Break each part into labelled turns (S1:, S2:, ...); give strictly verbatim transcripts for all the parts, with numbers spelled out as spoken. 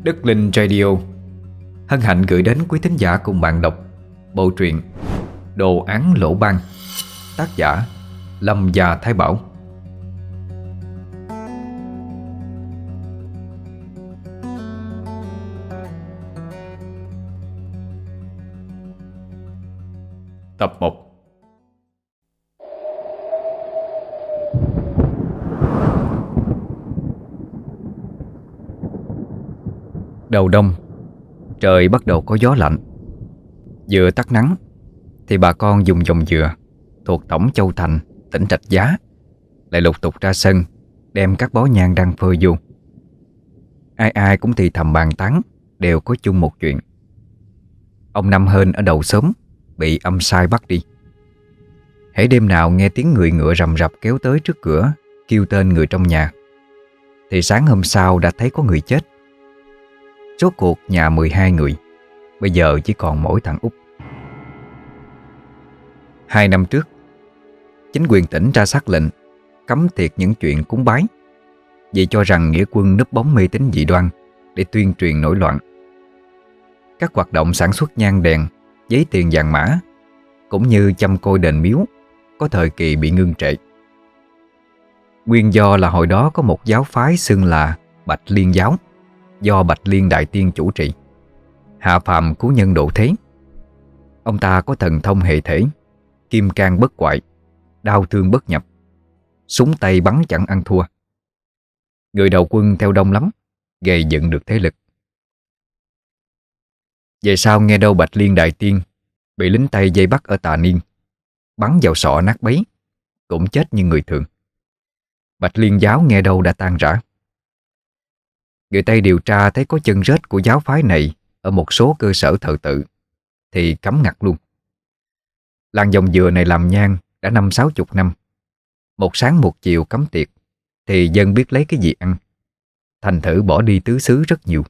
S1: Đất Linh Radio hân hạnh gửi đến quý thính giả cùng bạn đọc bộ truyện Đồ án lỗ ban, tác giả Lâm Gia Thái Bảo. Tập một. Đầu đông, trời bắt đầu có gió lạnh. Vừa tắt nắng thì bà con dùng dòng dừa thuộc tổng Châu Thành, tỉnh Rạch Giá lại lục tục ra sân đem các bó nhang đang phơi vô. Ai ai cũng thì thầm bàn tán, đều có chung một chuyện: ông Năm Hên ở đầu xóm bị âm sai bắt đi. Hễ đêm nào nghe tiếng người ngựa rầm rập kéo tới trước cửa kêu tên người trong nhà, thì sáng hôm sau đã thấy có người chết. Rốt cuộc nhà mười hai người, bây giờ chỉ còn mỗi thằng út. Hai năm trước, chính quyền tỉnh ra sắc lệnh cấm tiệt những chuyện cúng bái, vì cho rằng nghĩa quân núp bóng mê tín dị đoan để tuyên truyền nổi loạn. Các hoạt động sản xuất nhang đèn, giấy tiền vàng mã cũng như chăm coi đền miếu có thời kỳ bị ngưng trệ. Nguyên do là hồi đó có một giáo phái xưng là Bạch Liên giáo, do Bạch Liên Đại Tiên chủ trì, hạ phàm cứu nhân độ thế. Ông ta có thần thông hệ thể, kim cang bất hoại, đao thương bất nhập, súng tay bắn chẳng ăn thua. Người đầu quân theo đông lắm, gây dựng được thế lực. Về sau nghe đâu Bạch Liên Đại Tiên bị lính Tây vây bắt ở Tà Niên, bắn vào sọ nát bấy, cũng chết như người thường. Bạch Liên giáo nghe đâu đã tan rã. Người Tây điều tra thấy có chân rết của giáo phái này ở một số cơ sở thờ tự thì cấm ngặt luôn. Làng dòng dừa này làm nhang đã năm sáu chục năm. Một sáng một chiều cấm tiệc thì dân biết lấy cái gì ăn, thành thử bỏ đi tứ xứ rất nhiều.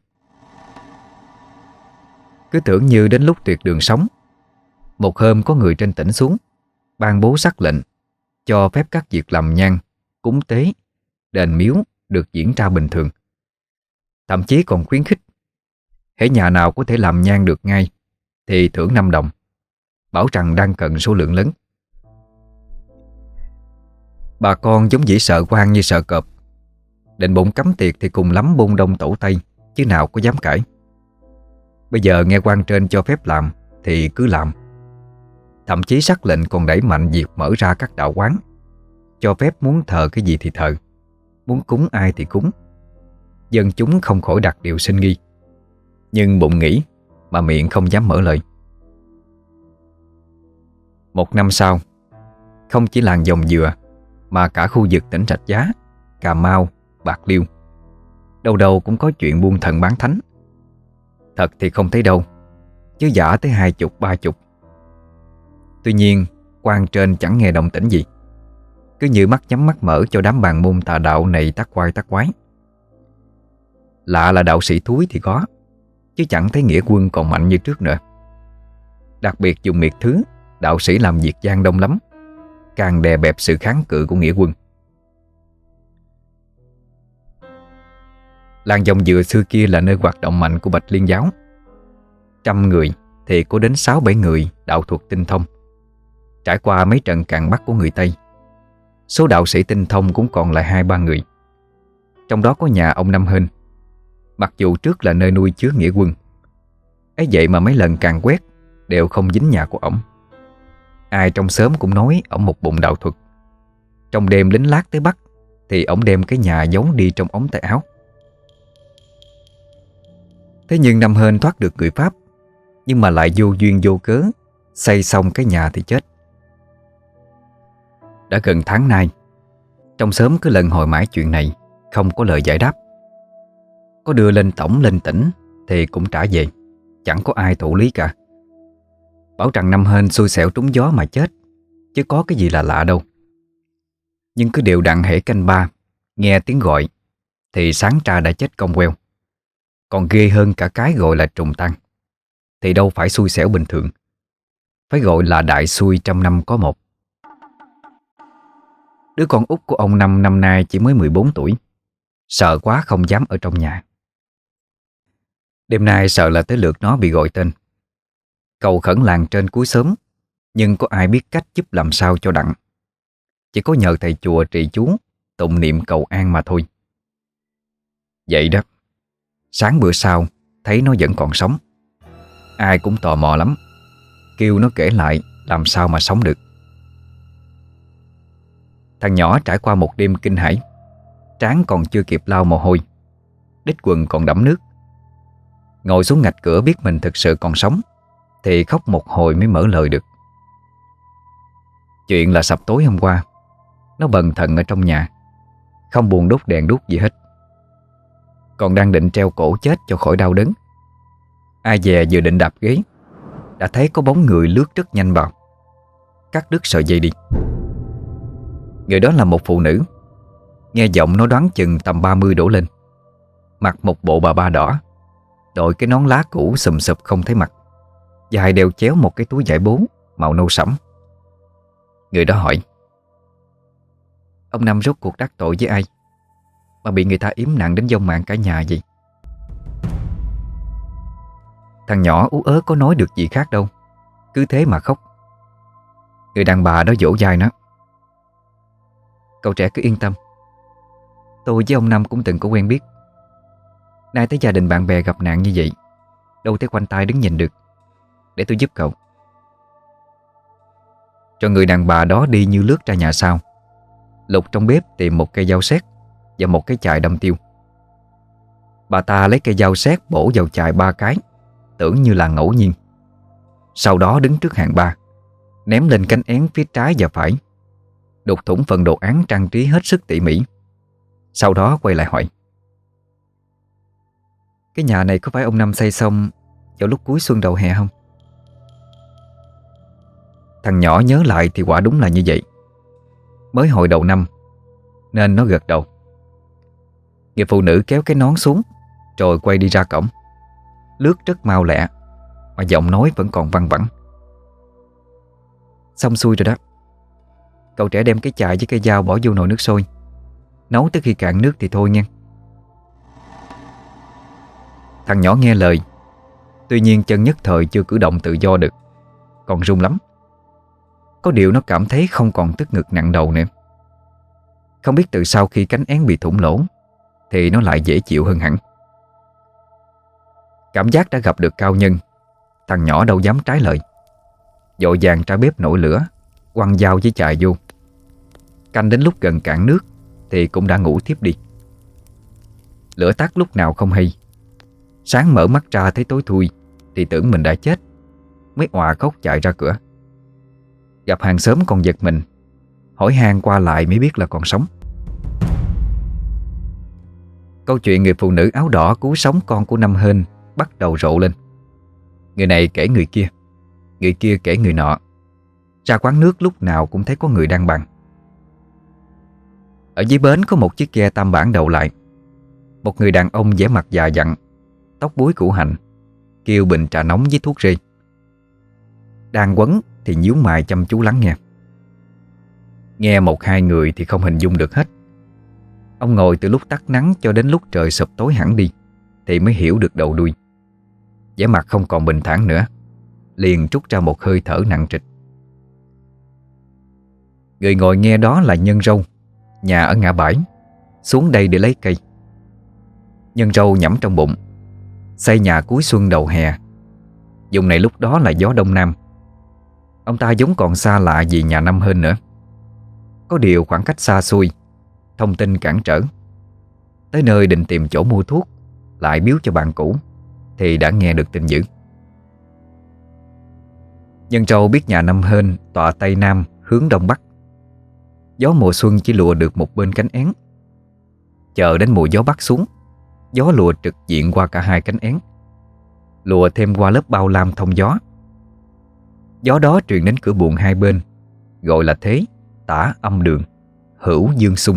S1: Cứ tưởng như đến lúc tuyệt đường sống, một hôm có người trên tỉnh xuống ban bố sắc lệnh cho phép các việc làm nhang, cúng tế, đền miếu được diễn ra bình thường. Thậm chí còn khuyến khích hễ nhà nào có thể làm nhang được ngay thì thưởng năm đồng, bảo rằng đang cần số lượng lớn. Bà con giống dĩ sợ quan như sợ cọp, định bụng cấm tiệc thì cùng lắm bôn đông tổ tây, chứ nào có dám cãi. Bây giờ nghe quan trên cho phép làm thì cứ làm. Thậm chí sắc lệnh còn đẩy mạnh việc mở ra các đạo quán, cho phép muốn thờ cái gì thì thờ, muốn cúng ai thì cúng. Dân chúng không khỏi đặt điều sinh nghi, nhưng bụng nghĩ mà miệng không dám mở lời. Một năm sau, không chỉ làng dòng dừa mà cả khu vực tỉnh Rạch Giá, Cà Mau, Bạc Liêu, đâu đâu cũng có chuyện buôn thần bán thánh. Thật thì không thấy đâu, chứ giả tới hai chục ba chục. Tuy nhiên quan trên chẳng nghe động tĩnh gì, cứ như mắt nhắm mắt mở cho đám bàn môn tà đạo này tắc quai tắc quái. Lạ là đạo sĩ thúi thì có, chứ chẳng thấy nghĩa quân còn mạnh như trước nữa. Đặc biệt dùng miệt thứ, đạo sĩ làm việc gian đông lắm, càng đè bẹp sự kháng cự của nghĩa quân. Làng dòng dừa xưa kia là nơi hoạt động mạnh của Bạch Liên giáo. Trăm người thì có đến sáu bảy người đạo thuật tinh thông. Trải qua mấy trận càn bắt của người Tây, số đạo sĩ tinh thông cũng còn lại hai ba người. Trong đó có nhà ông Năm Hên, mặc dù trước là nơi nuôi chứa nghĩa quân, ấy vậy mà mấy lần càn quét đều không dính nhà của ổng. Ai trong xóm cũng nói ổng một bụng đạo thuật. Trong đêm lính lát tới bắt thì ổng đem cái nhà giấu đi trong ống tay áo. Thế nhưng Năm Hên thoát được người Pháp, nhưng mà lại vô duyên vô cớ xây xong cái nhà thì chết. Đã gần tháng nay, trong xóm cứ lần hồi mãi chuyện này, không có lời giải đáp. Có đưa lên tổng lên tỉnh thì cũng trả về, chẳng có ai thụ lý cả. Bảo rằng Năm Hên xui xẻo trúng gió mà chết, chứ có cái gì là lạ đâu. Nhưng cứ đều đặn hễ canh ba nghe tiếng gọi thì sáng tra đã chết cong queo. Còn ghê hơn cả cái gọi là trùng tăng, thì đâu phải xui xẻo bình thường, phải gọi là đại xui trăm năm có một. Đứa con út của ông Năm năm nay chỉ mới mười bốn tuổi, sợ quá không dám ở trong nhà. Đêm nay sợ là tới lượt nó bị gọi tên. Cầu khẩn làng trên cuối xóm, nhưng có ai biết cách giúp làm sao cho đặng. Chỉ có nhờ thầy chùa trì chú tụng niệm cầu an mà thôi. Vậy đó, sáng bữa sau thấy nó vẫn còn sống. Ai cũng tò mò lắm, kêu nó kể lại làm sao mà sống được. Thằng nhỏ trải qua một đêm kinh hãi, trán còn chưa kịp lau mồ hôi, đít quần còn đẫm nước. Ngồi xuống ngạch cửa biết mình thực sự còn sống thì khóc một hồi mới mở lời được. Chuyện là sập tối hôm qua, nó bần thần ở trong nhà, không buồn đốt đèn đuốc gì hết. Còn đang định treo cổ chết cho khỏi đau đớn, ai dè vừa định đạp ghế đã thấy có bóng người lướt rất nhanh vào, cắt đứt sợi dây đi. Người đó là một phụ nữ. Nghe giọng nó đoán chừng tầm ba mươi đổ lên, mặc một bộ bà ba đỏ, đội cái nón lá cũ sùm sụp không thấy mặt, dài đeo chéo một cái túi vải bố màu nâu sẫm. Người đó hỏi: "Ông Năm rốt cuộc đắc tội với ai mà bị người ta yếm nặng đến vong mạng cả nhà vậy?" Thằng nhỏ ú ớ có nói được gì khác đâu, cứ thế mà khóc. Người đàn bà đó dỗ dai nó: "Cậu trẻ cứ yên tâm, tôi với ông Năm cũng từng có quen biết. Nay thấy gia đình bạn bè gặp nạn như vậy, đâu thể khoanh tay đứng nhìn được. Để tôi giúp cậu." Cho người đàn bà đó đi như lướt ra nhà sau, lục trong bếp tìm một cây dao sét và một cái chài đâm tiêu. Bà ta lấy cây dao sét bổ vào chài ba cái, tưởng như là ngẫu nhiên. Sau đó đứng trước hàng ba, ném lên cánh én phía trái và phải, đục thủng phần đồ án trang trí hết sức tỉ mỉ. Sau đó quay lại hỏi: "Cái nhà này có phải ông Năm xây xong vào lúc cuối xuân đầu hè không?" Thằng nhỏ nhớ lại thì quả đúng là như vậy. Mới hồi đầu năm nên nó gật đầu. Người phụ nữ kéo cái nón xuống rồi quay đi ra cổng, lướt rất mau lẹ mà giọng nói vẫn còn văng vẳng: "Xong xuôi rồi đó. Cậu trẻ đem cái chài với cây dao bỏ vô nồi nước sôi, nấu tới khi cạn nước thì thôi nha." Thằng nhỏ nghe lời, tuy nhiên chân nhất thời chưa cử động tự do được, còn run lắm. Có điều nó cảm thấy không còn tức ngực nặng đầu nữa. Không biết từ sau khi cánh én bị thủng lỗ thì nó lại dễ chịu hơn hẳn. Cảm giác đã gặp được cao nhân, thằng nhỏ đâu dám trái lời, vội vàng ra bếp nổi lửa, quăng dao với chài vô. Canh đến lúc gần cạn nước thì cũng đã ngủ thiếp đi. Lửa tắt lúc nào không hay. Sáng mở mắt ra thấy tối thui thì tưởng mình đã chết, mới òa khóc chạy ra cửa. Gặp hàng xóm còn giật mình, hỏi han qua lại mới biết là còn sống. Câu chuyện người phụ nữ áo đỏ cứu sống con của Năm Hên bắt đầu rộ lên. Người này kể người kia, người kia kể người nọ. Ra quán nước lúc nào cũng thấy có người đang bàn. Ở dưới bến có một chiếc ghe tam bản đậu lại. Một người đàn ông vẻ mặt già dặn, tóc búi củ hành, kêu bình trà nóng với thuốc rê. Đang quấn thì nhíu mày chăm chú lắng nghe. Nghe một hai người thì không hình dung được hết. Ông ngồi từ lúc tắt nắng cho đến lúc trời sụp tối hẳn đi thì mới hiểu được đầu đuôi. Vẻ mặt không còn bình thản nữa, liền trút ra một hơi thở nặng trịch. Người ngồi nghe đó là Nhân Râu, nhà ở ngã bãi, xuống đây để lấy cây. Nhân Râu nhẩm trong bụng, xây nhà cuối xuân đầu hè. Vùng này lúc đó là gió đông nam. Ông ta giống còn xa lạ gì nhà Năm Hên nữa. Có điều khoảng cách xa xôi, thông tin cản trở. Tới nơi định tìm chỗ mua thuốc, lại biếu cho bạn cũ, thì đã nghe được tin dữ. Nhân Râu biết nhà Năm Hên tọa tây nam hướng đông bắc. Gió mùa xuân chỉ lùa được một bên cánh én. Chờ đến mùa gió bắc xuống, gió lùa trực diện qua cả hai cánh én, lùa thêm qua lớp bao lam thông gió. Gió đó truyền đến cửa buồng hai bên, gọi là thế, tả âm đường, hữu dương xung.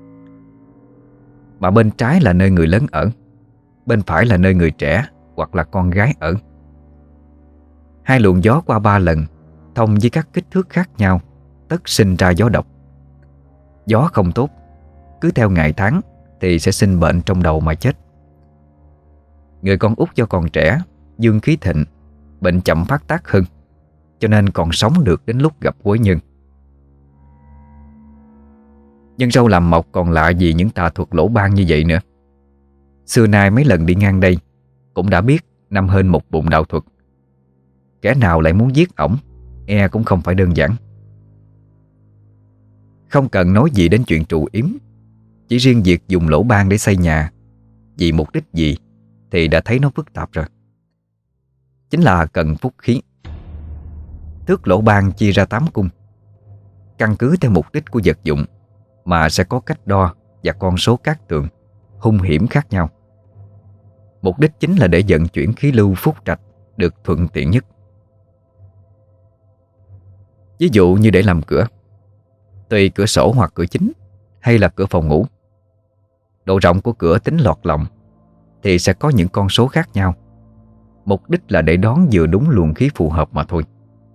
S1: Mà bên trái là nơi người lớn ở, bên phải là nơi người trẻ hoặc là con gái ở. Hai luồng gió qua ba lần, thông với các kích thước khác nhau, tất sinh ra gió độc. Gió không tốt, cứ theo ngày tháng thì sẽ sinh bệnh trong đầu mà chết. Người con út do còn trẻ, dương khí thịnh, bệnh chậm phát tác hơn, cho nên còn sống được đến lúc gặp quối nhân. Nhân Râu làm mộc còn lạ gì những tà thuật lỗ ban như vậy nữa. Xưa nay mấy lần đi ngang đây cũng đã biết năm hên một bụng đạo thuật. Kẻ nào lại muốn giết ổng e cũng không phải đơn giản. Không cần nói gì đến chuyện trụ yếm, chỉ riêng việc dùng lỗ ban để xây nhà vì mục đích gì thì đã thấy nó phức tạp rồi. Chính là cần phúc khí. Thước lỗ ban chia ra tám cung, căn cứ theo mục đích của vật dụng mà sẽ có cách đo và con số cát tường, hung hiểm khác nhau. Mục đích chính là để vận chuyển khí lưu phúc trạch được thuận tiện nhất. Ví dụ như để làm cửa, tùy cửa sổ hoặc cửa chính hay là cửa phòng ngủ, độ rộng của cửa tính lọt lòng thì sẽ có những con số khác nhau. Mục đích là để đón vừa đúng luồng khí phù hợp mà thôi.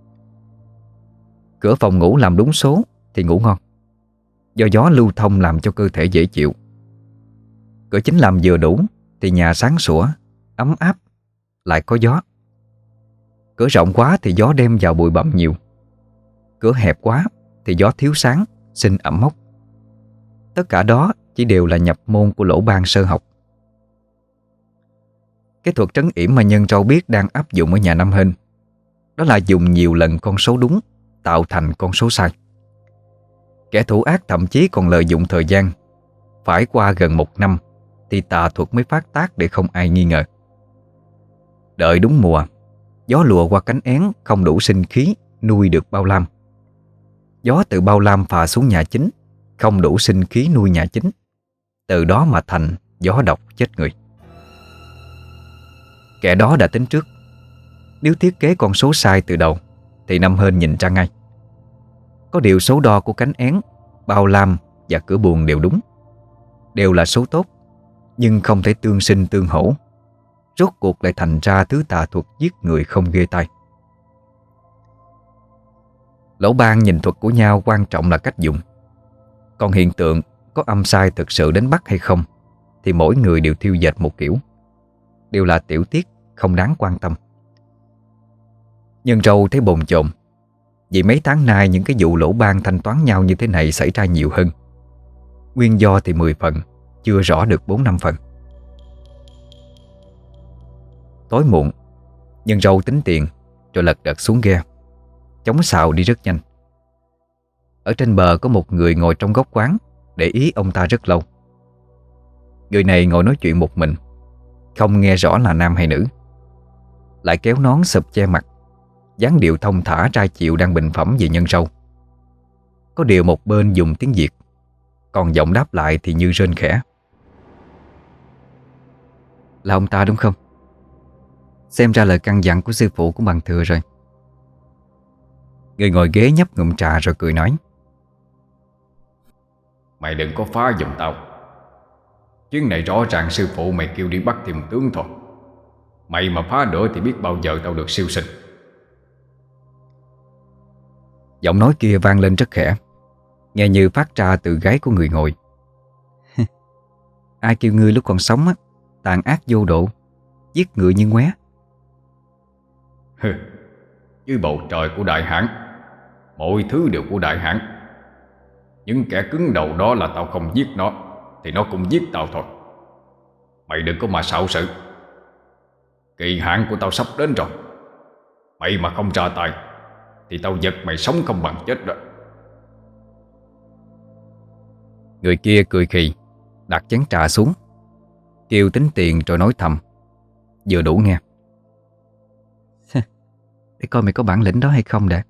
S1: Cửa phòng ngủ làm đúng số thì ngủ ngon, do gió lưu thông làm cho cơ thể dễ chịu. Cửa chính làm vừa đủ thì nhà sáng sủa, ấm áp, lại có gió. Cửa rộng quá thì gió đem vào bụi bặm nhiều. Cửa hẹp quá thì gió thiếu sáng, sinh ẩm mốc. Tất cả đó chỉ đều là nhập môn của lỗ ban sơ học. Cái thuật trấn yểm mà Nhân Râu biết đang áp dụng ở nhà Năm Hên, đó là dùng nhiều lần con số đúng tạo thành con số sai. Kẻ thủ ác thậm chí còn lợi dụng thời gian phải qua gần một năm thì tà thuật mới phát tác để không ai nghi ngờ. Đợi đúng mùa, gió lùa qua cánh én không đủ sinh khí nuôi được bao lam. Gió từ bao lam phà xuống nhà chính, không đủ sinh khí nuôi nhà chính. Từ đó mà thành gió độc chết người. Kẻ đó đã tính trước. Nếu thiết kế con số sai từ đầu thì Năm Hên nhìn ra ngay. Có điều số đo của cánh én, bao lam và cửa buồng đều đúng, đều là số tốt, nhưng không thể tương sinh tương hỗ. Rốt cuộc lại thành ra thứ tà thuật giết người không ghê tai. Lỗ ban nhìn thuật của nhau quan trọng là cách dùng. Còn hiện tượng có âm sai thực sự đến bắt hay không thì mỗi người đều thiêu dệt một kiểu, đều là tiểu tiết không đáng quan tâm. Nhân Râu thấy bồn chồn, vì mấy tháng nay những cái vụ lỗ ban thanh toán nhau như thế này xảy ra nhiều hơn. Nguyên do thì mười phần, chưa rõ được bốn năm phần. Tối muộn, Nhân Râu tính tiền rồi lật đật xuống ghe. Chống xào đi rất nhanh. Ở trên bờ có một người ngồi trong góc quán, để ý ông ta rất lâu. Người này ngồi nói chuyện một mình, không nghe rõ là nam hay nữ, lại kéo nón sụp che mặt, dáng điệu thông thả trai chịu đang bình phẩm về Nhân Râu. Có điều một bên dùng tiếng Việt, còn giọng đáp lại thì như rên khẽ. Là ông ta đúng không? Xem ra lời căn dặn của sư phụ cũng bằng thừa rồi. Người ngồi ghế nhấp ngụm trà rồi cười nói.
S2: Mày đừng có phá giùm tao. Chuyến này rõ ràng sư phụ mày kêu đi bắt thêm tướng thôi. Mày mà phá nữa thì biết bao giờ tao được siêu sinh.
S1: Giọng nói kia vang lên rất khẽ, nghe như phát ra từ gáy của người ngồi. Ai kêu ngươi lúc còn sống á, tàn ác vô độ, giết người như ngoé.
S2: Dưới bầu trời của Đại Hãn, mọi thứ đều của Đại Hãn. Những kẻ cứng đầu đó là tao không giết nó thì nó cũng giết tao thôi. Mày đừng có mà xạo sự. Kỳ hạn của tao sắp đến rồi. Mày mà không ra tay thì tao giật mày sống không bằng chết đó.
S1: Người kia cười khì, đặt chén trà xuống, kêu tính tiền rồi nói thầm. Vừa đủ nghe. Để coi mày có bản lĩnh đó hay không đã.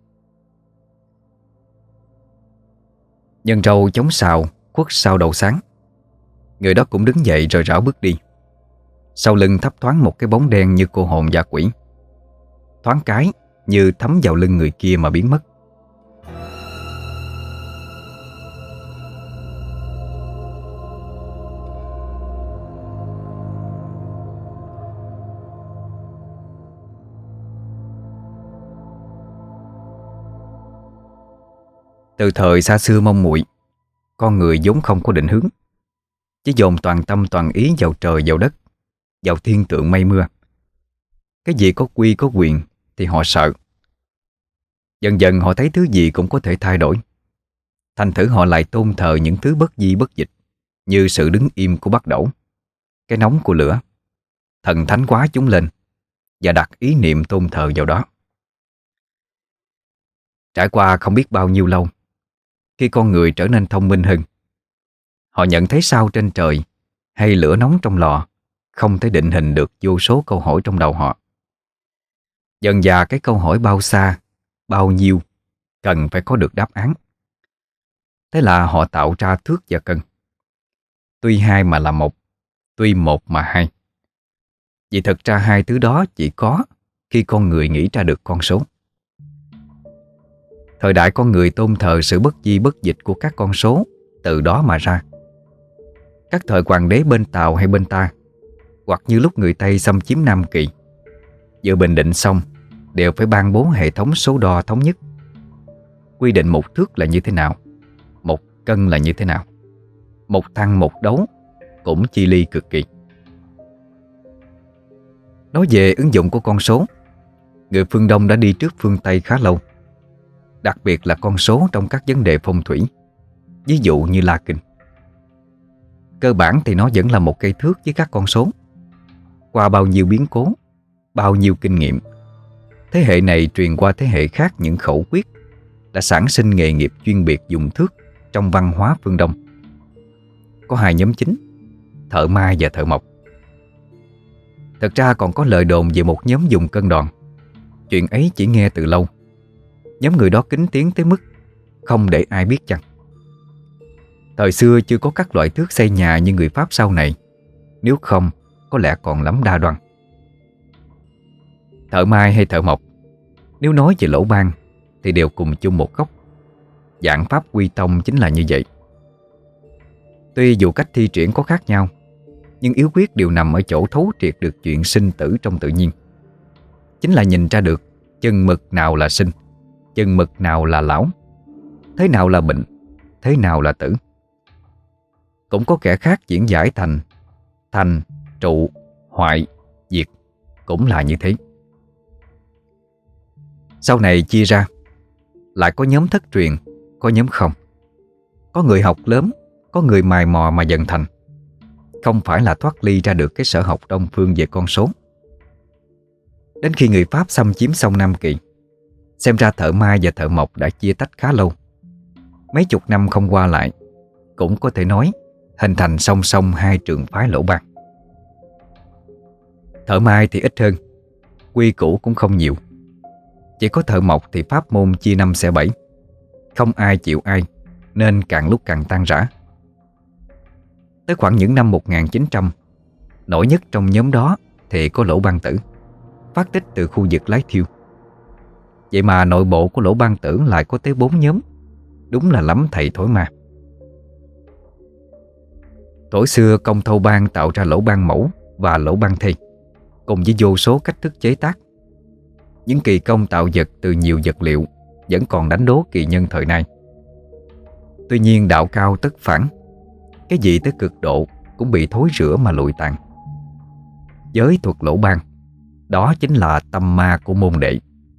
S1: Nhân Râu chống xào khuất sau đầu sáng. Người đó cũng đứng dậy rồi rảo bước đi. Sau lưng thấp thoáng một cái bóng đen như cô hồn dã quỷ, thoáng cái như thấm vào lưng người kia mà biến mất. Từ thời xa xưa mong muội, con người vốn không có định hướng, chỉ dồn toàn tâm toàn ý vào trời vào đất, vào thiên tượng mây mưa. Cái gì có quy có quyền thì họ sợ. Dần dần họ thấy thứ gì cũng có thể thay đổi. Thành thử họ lại tôn thờ những thứ bất di bất dịch, như sự đứng im của bắt đẩu, cái nóng của lửa. Thần thánh hóa chúng lên và đặt ý niệm tôn thờ vào đó. Trải qua không biết bao nhiêu lâu, khi con người trở nên thông minh hơn, họ nhận thấy sao trên trời hay lửa nóng trong lò không thể định hình được vô số câu hỏi trong đầu họ. Dần dà cái câu hỏi bao xa, bao nhiêu cần phải có được đáp án. Thế là họ tạo ra thước và cân. Tuy hai mà là một, tuy một mà hai. Vì thực ra hai thứ đó chỉ có khi con người nghĩ ra được con số. Thời đại con người tôn thờ sự bất di bất dịch của các con số từ đó mà ra. Các thời hoàng đế bên Tàu hay bên ta, hoặc như lúc người Tây xâm chiếm Nam Kỳ, vừa bình định xong đều phải ban bố hệ thống số đo thống nhất, quy định một thước là như thế nào, một cân là như thế nào, một thăng một đấu cũng chi ly cực kỳ. Nói về ứng dụng của con số, người phương Đông đã đi trước phương Tây khá lâu, đặc biệt là con số trong các vấn đề phong thủy, ví dụ như La Kinh. Cơ bản thì nó vẫn là một cây thước với các con số. Qua bao nhiêu biến cố, bao nhiêu kinh nghiệm, thế hệ này truyền qua thế hệ khác những khẩu quyết đã sản sinh nghề nghiệp chuyên biệt dùng thước trong văn hóa phương Đông. Có hai nhóm chính, thợ mai và thợ mộc. Thật ra còn có lời đồn về một nhóm dùng cân đòn. Chuyện ấy chỉ nghe từ lâu. Nhóm người đó kín tiếng tới mức không để ai biết chăng. Thời xưa chưa có các loại thước xây nhà như người Pháp sau này, nếu không có lẽ còn lắm đa đoan. Thợ mai hay thợ mộc, nếu nói về lỗ ban thì đều cùng chung một gốc. Dạng pháp quy tông chính là như vậy. Tuy dù cách thi triển có khác nhau, nhưng yếu quyết đều nằm ở chỗ thấu triệt được chuyện sinh tử trong tự nhiên. Chính là nhìn ra được chừng mực nào là sinh, chừng mực nào là lão, thế nào là bệnh, thế nào là tử. Cũng có kẻ khác diễn giải thành thành, trụ, hoại, diệt, cũng là như thế. Sau này chia ra, lại có nhóm thất truyền, có nhóm không. Có người học lớn, có người mài mò mà dần thành. Không phải là thoát ly ra được cái sở học Đông phương về con số. Đến khi người Pháp xâm chiếm xong Nam Kỳ, xem ra thợ mai và thợ mộc đã chia tách khá lâu. Mấy chục năm không qua lại, cũng có thể nói hình thành song song hai trường phái lỗ ban. Thợ mai thì ít hơn, quy củ cũng không nhiều. Chỉ có thợ mộc thì pháp môn chia năm xẻ bảy, không ai chịu ai, nên càng lúc càng tan rã. Tới khoảng những năm một nghìn chín trăm, nổi nhất trong nhóm đó thì có Lỗ Ban Tử, phát tích từ khu vực Lái Thiêu. Vậy mà nội bộ của Lỗ Ban Tử lại có tới bốn nhóm. Đúng là lắm thầy thối ma. Tổ xưa Công Thâu Ban tạo ra Lỗ Ban Mẫu và Lỗ Ban Thê, cùng với vô số cách thức chế tác. Những kỳ công tạo vật từ nhiều vật liệu vẫn còn đánh đố kỳ nhân thời nay. Tuy nhiên đạo cao tất phản, cái gì tới cực độ cũng bị thối rữa mà lụi tàn. Giới thuật Lỗ Ban, đó chính là tâm ma của môn đệ.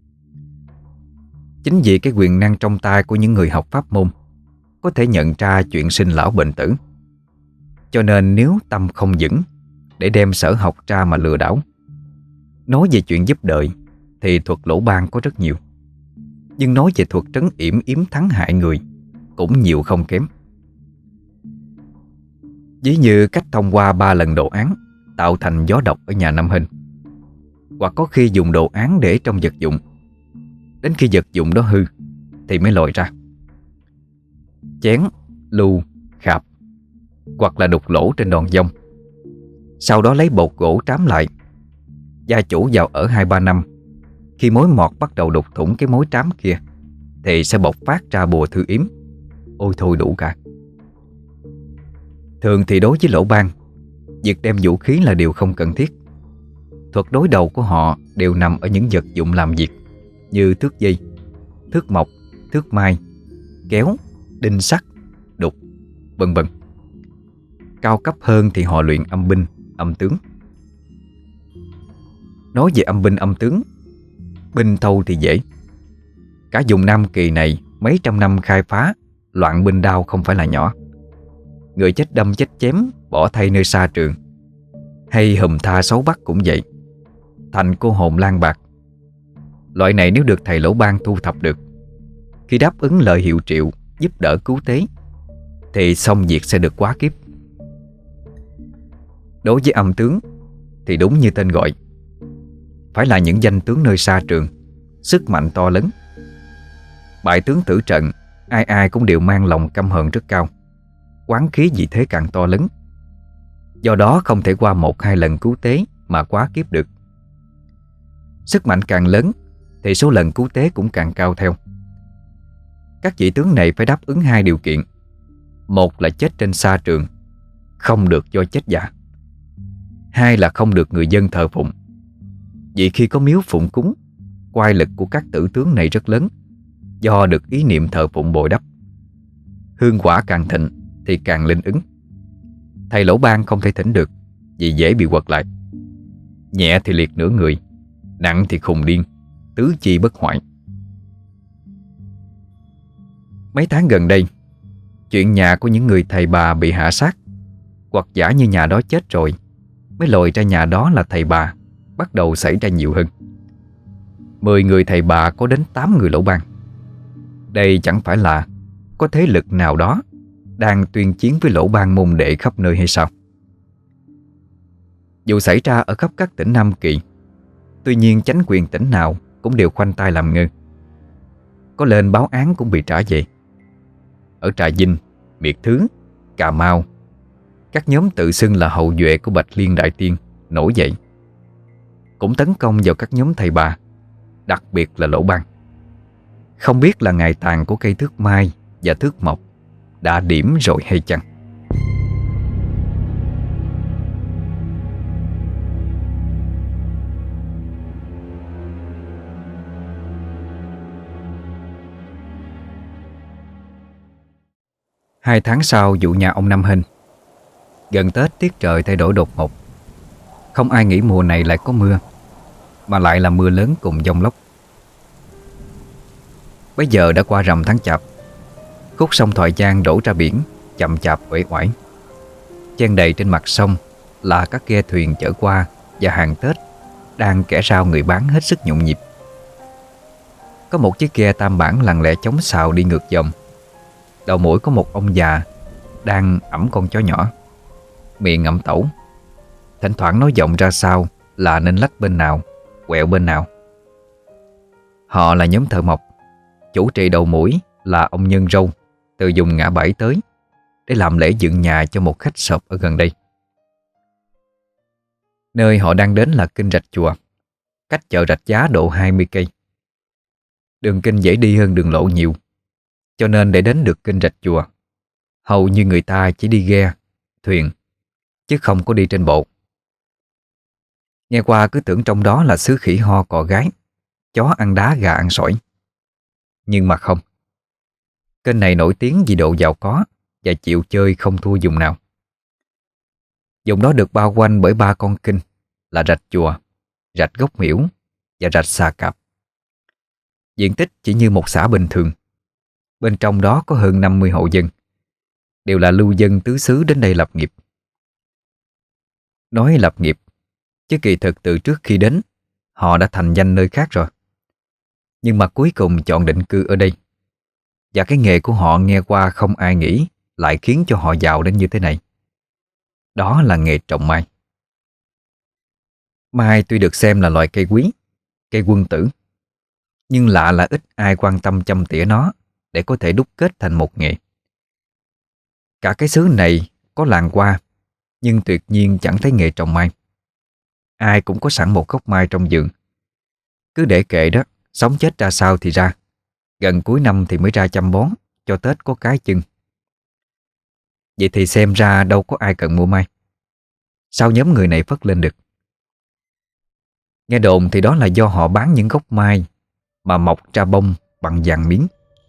S1: Chính vì cái quyền năng trong tay của những người học pháp môn có thể nhận ra chuyện sinh lão bệnh tử, cho nên nếu tâm không vững để đem sở học ra mà lừa đảo. Nói về chuyện giúp đời thì thuật Lỗ Ban có rất nhiều, nhưng nói về thuật trấn yểm yếm thắng hại người cũng nhiều không kém. Ví như cách thông qua ba lần đồ án tạo thành gió độc ở nhà Nam Hinh, hoặc có khi dùng đồ án để trong vật dụng, đến khi vật dụng đó hư thì mới lòi ra. Chén, lu, khạp, hoặc là đục lỗ trên đòn dông, sau đó lấy bột gỗ trám lại. Gia chủ vào ở hai ba năm, khi mối mọt bắt đầu đục thủng cái mối trám kia thì sẽ bộc phát ra bùa thư yếm. Ôi thôi đủ cả. Thường thì đối với Lỗ Ban, việc đem vũ khí là điều không cần thiết. Thuật đối đầu của họ đều nằm ở những vật dụng làm việc như thước dây, thước mộc, thước mai, kéo, đinh sắt, đục, vân vân. Cao cấp hơn thì họ luyện âm binh, âm tướng. Nói về âm binh âm tướng, binh thâu thì dễ. Cả vùng Nam Kỳ này mấy trăm năm khai phá, loạn binh đao không phải là nhỏ. Người chết đâm chết chém, bỏ thay nơi xa trường, hay hùm tha xấu bắt cũng vậy, thành cô hồn lang bạc. Loại này nếu được thầy Lỗ Ban thu thập được, khi đáp ứng lời hiệu triệu giúp đỡ cứu tế, thì xong việc sẽ được quá kiếp. Đối với âm tướng thì đúng như tên gọi, phải là những danh tướng nơi xa trường, sức mạnh to lớn. Bại tướng tử trận, ai ai cũng đều mang lòng căm hận rất cao, oán khí vì thế càng to lớn. Do đó không thể qua một hai lần cứu tế mà quá kiếp được. Sức mạnh càng lớn thì số lần cứu tế cũng càng cao theo. Các vị tướng này phải đáp ứng hai điều kiện. Một là chết trên sa trường, không được do chết giả. Hai là không được người dân thờ phụng. Vì khi có miếu phụng cúng, oai lực của các tử tướng này rất lớn, do được ý niệm thờ phụng bồi đắp. Hương quả càng thịnh thì càng linh ứng. Thầy Lỗ Ban không thể thỉnh được, vì dễ bị quật lại. Nhẹ thì liệt nửa người, nặng thì khùng điên, tứ chi bất hoại. Mấy tháng gần đây, chuyện nhà của những người thầy bà bị hạ sát, hoặc giả như nhà đó chết rồi mới lòi ra nhà đó là thầy bà, bắt đầu xảy ra nhiều hơn. Mười người thầy bà có đến tám người Lỗ Ban. Đây chẳng phải là có thế lực nào đó đang tuyên chiến với Lỗ Ban môn đệ khắp nơi hay sao? Dù xảy ra ở khắp các tỉnh Nam Kỳ, tuy nhiên chánh quyền tỉnh nào cũng đều khoanh tay làm ngơ. Có lên báo án cũng bị trả về. Ở Trà Vinh, Miệt Thứ, Cà Mau, các nhóm tự xưng là hậu duệ của Bạch Liên Đại Tiên nổi dậy, cũng tấn công vào các nhóm thầy bà, đặc biệt là Lỗ Ban. Không biết là ngày tàn của cây thước mai và thước mộc đã điểm rồi hay chăng? Hai tháng sau vụ nhà ông Năm Hên, gần Tết tiết trời thay đổi đột ngột. Không ai nghĩ mùa này lại có mưa, mà lại là mưa lớn cùng giông lốc. Bây giờ đã qua rằm tháng Chạp, khúc sông Thoại Giang đổ ra biển chậm chạp uể oải. Chen đầy trên mặt sông là các ghe thuyền chở qua và hàng Tết đang kẻ rao người bán hết sức nhộn nhịp. Có một chiếc ghe tam bản lặng lẽ chống xào đi ngược dòng. Đầu mũi có một ông già đang ẵm con chó nhỏ, miệng ngậm tẩu, thỉnh thoảng nói giọng ra sao là nên lách bên nào, quẹo bên nào. Họ là nhóm thợ mộc. Chủ trì đầu mũi là ông Nhân Râu, từ vùng ngã bảy tới để làm lễ dựng nhà cho một khách sộp ở gần đây. Nơi họ đang đến là Kinh Rạch Chùa, cách chợ Rạch Giá độ hai mươi cây. Đường kinh dễ đi hơn đường lộ nhiều, cho nên để đến được Kinh Rạch Chùa, hầu như người ta chỉ đi ghe, thuyền, chứ không có đi trên bộ. Nghe qua cứ tưởng trong đó là xứ khỉ ho cò gái, chó ăn đá gà ăn sỏi. Nhưng mà không. Kênh này nổi tiếng vì độ giàu có và chịu chơi không thua vùng nào. Vùng đó được bao quanh bởi ba con kinh là Rạch Chùa, Rạch Gốc Miễu và Rạch Xà Cạp. Diện tích chỉ như một xã bình thường. Bên trong đó có hơn năm mươi hộ dân, đều là lưu dân tứ xứ đến đây lập nghiệp. Nói lập nghiệp, chứ kỳ thực từ trước khi đến, họ đã thành danh nơi khác rồi. Nhưng mà cuối cùng chọn định cư ở đây. Và cái nghề của họ nghe qua không ai nghĩ lại khiến cho họ giàu đến như thế này. Đó là nghề trồng mai. Mai tuy được xem là loại cây quý, cây quân tử, nhưng lạ là ít ai quan tâm chăm tỉa nó để có thể đúc kết thành một nghề. Cả cái xứ này có làng hoa, nhưng tuyệt nhiên chẳng thấy nghề trồng mai. Ai cũng có sẵn một gốc mai trong vườn, cứ để kệ đó, sống chết ra sao thì ra. Gần cuối năm thì mới ra chăm bón, cho Tết có cái chưng. Vậy thì xem ra đâu có ai cần mua mai. Sao nhóm người này phất lên được? Nghe đồn thì đó là do họ bán những gốc mai mà mọc ra bông bằng vàng miếng.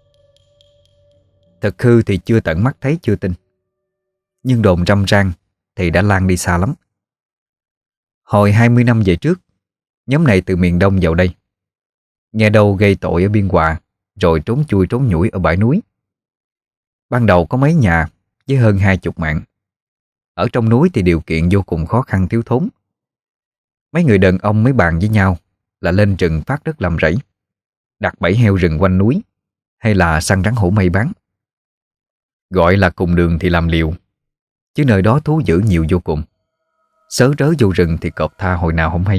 S1: Thật hư thì chưa tận mắt thấy chưa tin, nhưng đồn râm ran thì đã lan đi xa lắm. Hồi hai mươi năm về trước, Nhóm này từ miền Đông vào đây, nghe đâu gây tội ở biên hòa, rồi trốn chui trốn nhủi ở bãi núi. Ban đầu có mấy nhà với hơn hai chục mạng. Ở trong núi thì điều kiện vô cùng khó khăn thiếu thốn. Mấy người đàn ông mới bàn với nhau là lên rừng phát đất làm rẫy, đặt bẫy heo rừng quanh núi, hay là săn rắn hổ mây bán. Gọi là cùng đường thì làm liều, chứ nơi đó thú dữ nhiều vô cùng. Sớ rớ vô rừng thì cọp tha hồi nào không hay.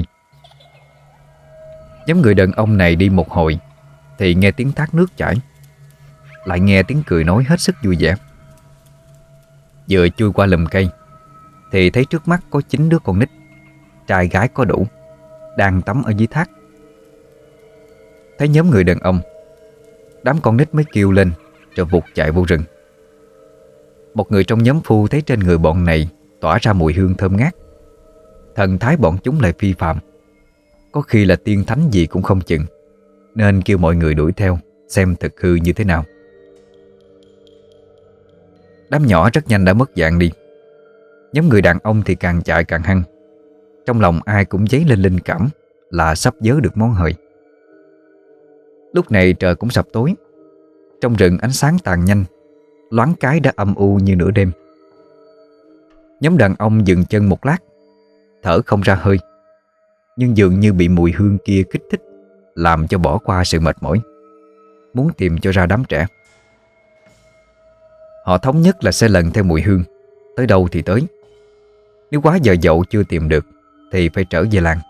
S1: Nhóm người đàn ông này đi một hồi thì nghe tiếng thác nước chảy, lại nghe tiếng cười nói hết sức vui vẻ. Vừa chui qua lùm cây thì thấy trước mắt có chín đứa con nít, trai gái có đủ, đang tắm ở dưới thác. Thấy nhóm người đàn ông, đám con nít mới kêu lên rồi vụt chạy vô rừng. Một người trong nhóm phu thấy trên người bọn này tỏa ra mùi hương thơm ngát. Thần thái bọn chúng lại phi phàm, có khi là tiên thánh gì cũng không chừng, nên kêu mọi người đuổi theo xem thực hư như thế nào. Đám nhỏ rất nhanh đã mất dạng đi. Nhóm người đàn ông thì càng chạy càng hăng. Trong lòng ai cũng dấy lên linh cảm là sắp vớ được món hời. Lúc này trời cũng sập tối. Trong rừng ánh sáng tàn nhanh, loáng cái đã âm u như nửa đêm. Nhóm đàn ông dừng chân một lát, thở không ra hơi, nhưng dường như bị mùi hương kia kích thích, làm cho bỏ qua sự mệt mỏi, muốn tìm cho ra đám trẻ. Họ thống nhất là sẽ lần theo mùi hương, tới đâu thì tới. Nếu quá giờ dậu chưa tìm được thì phải trở về làng.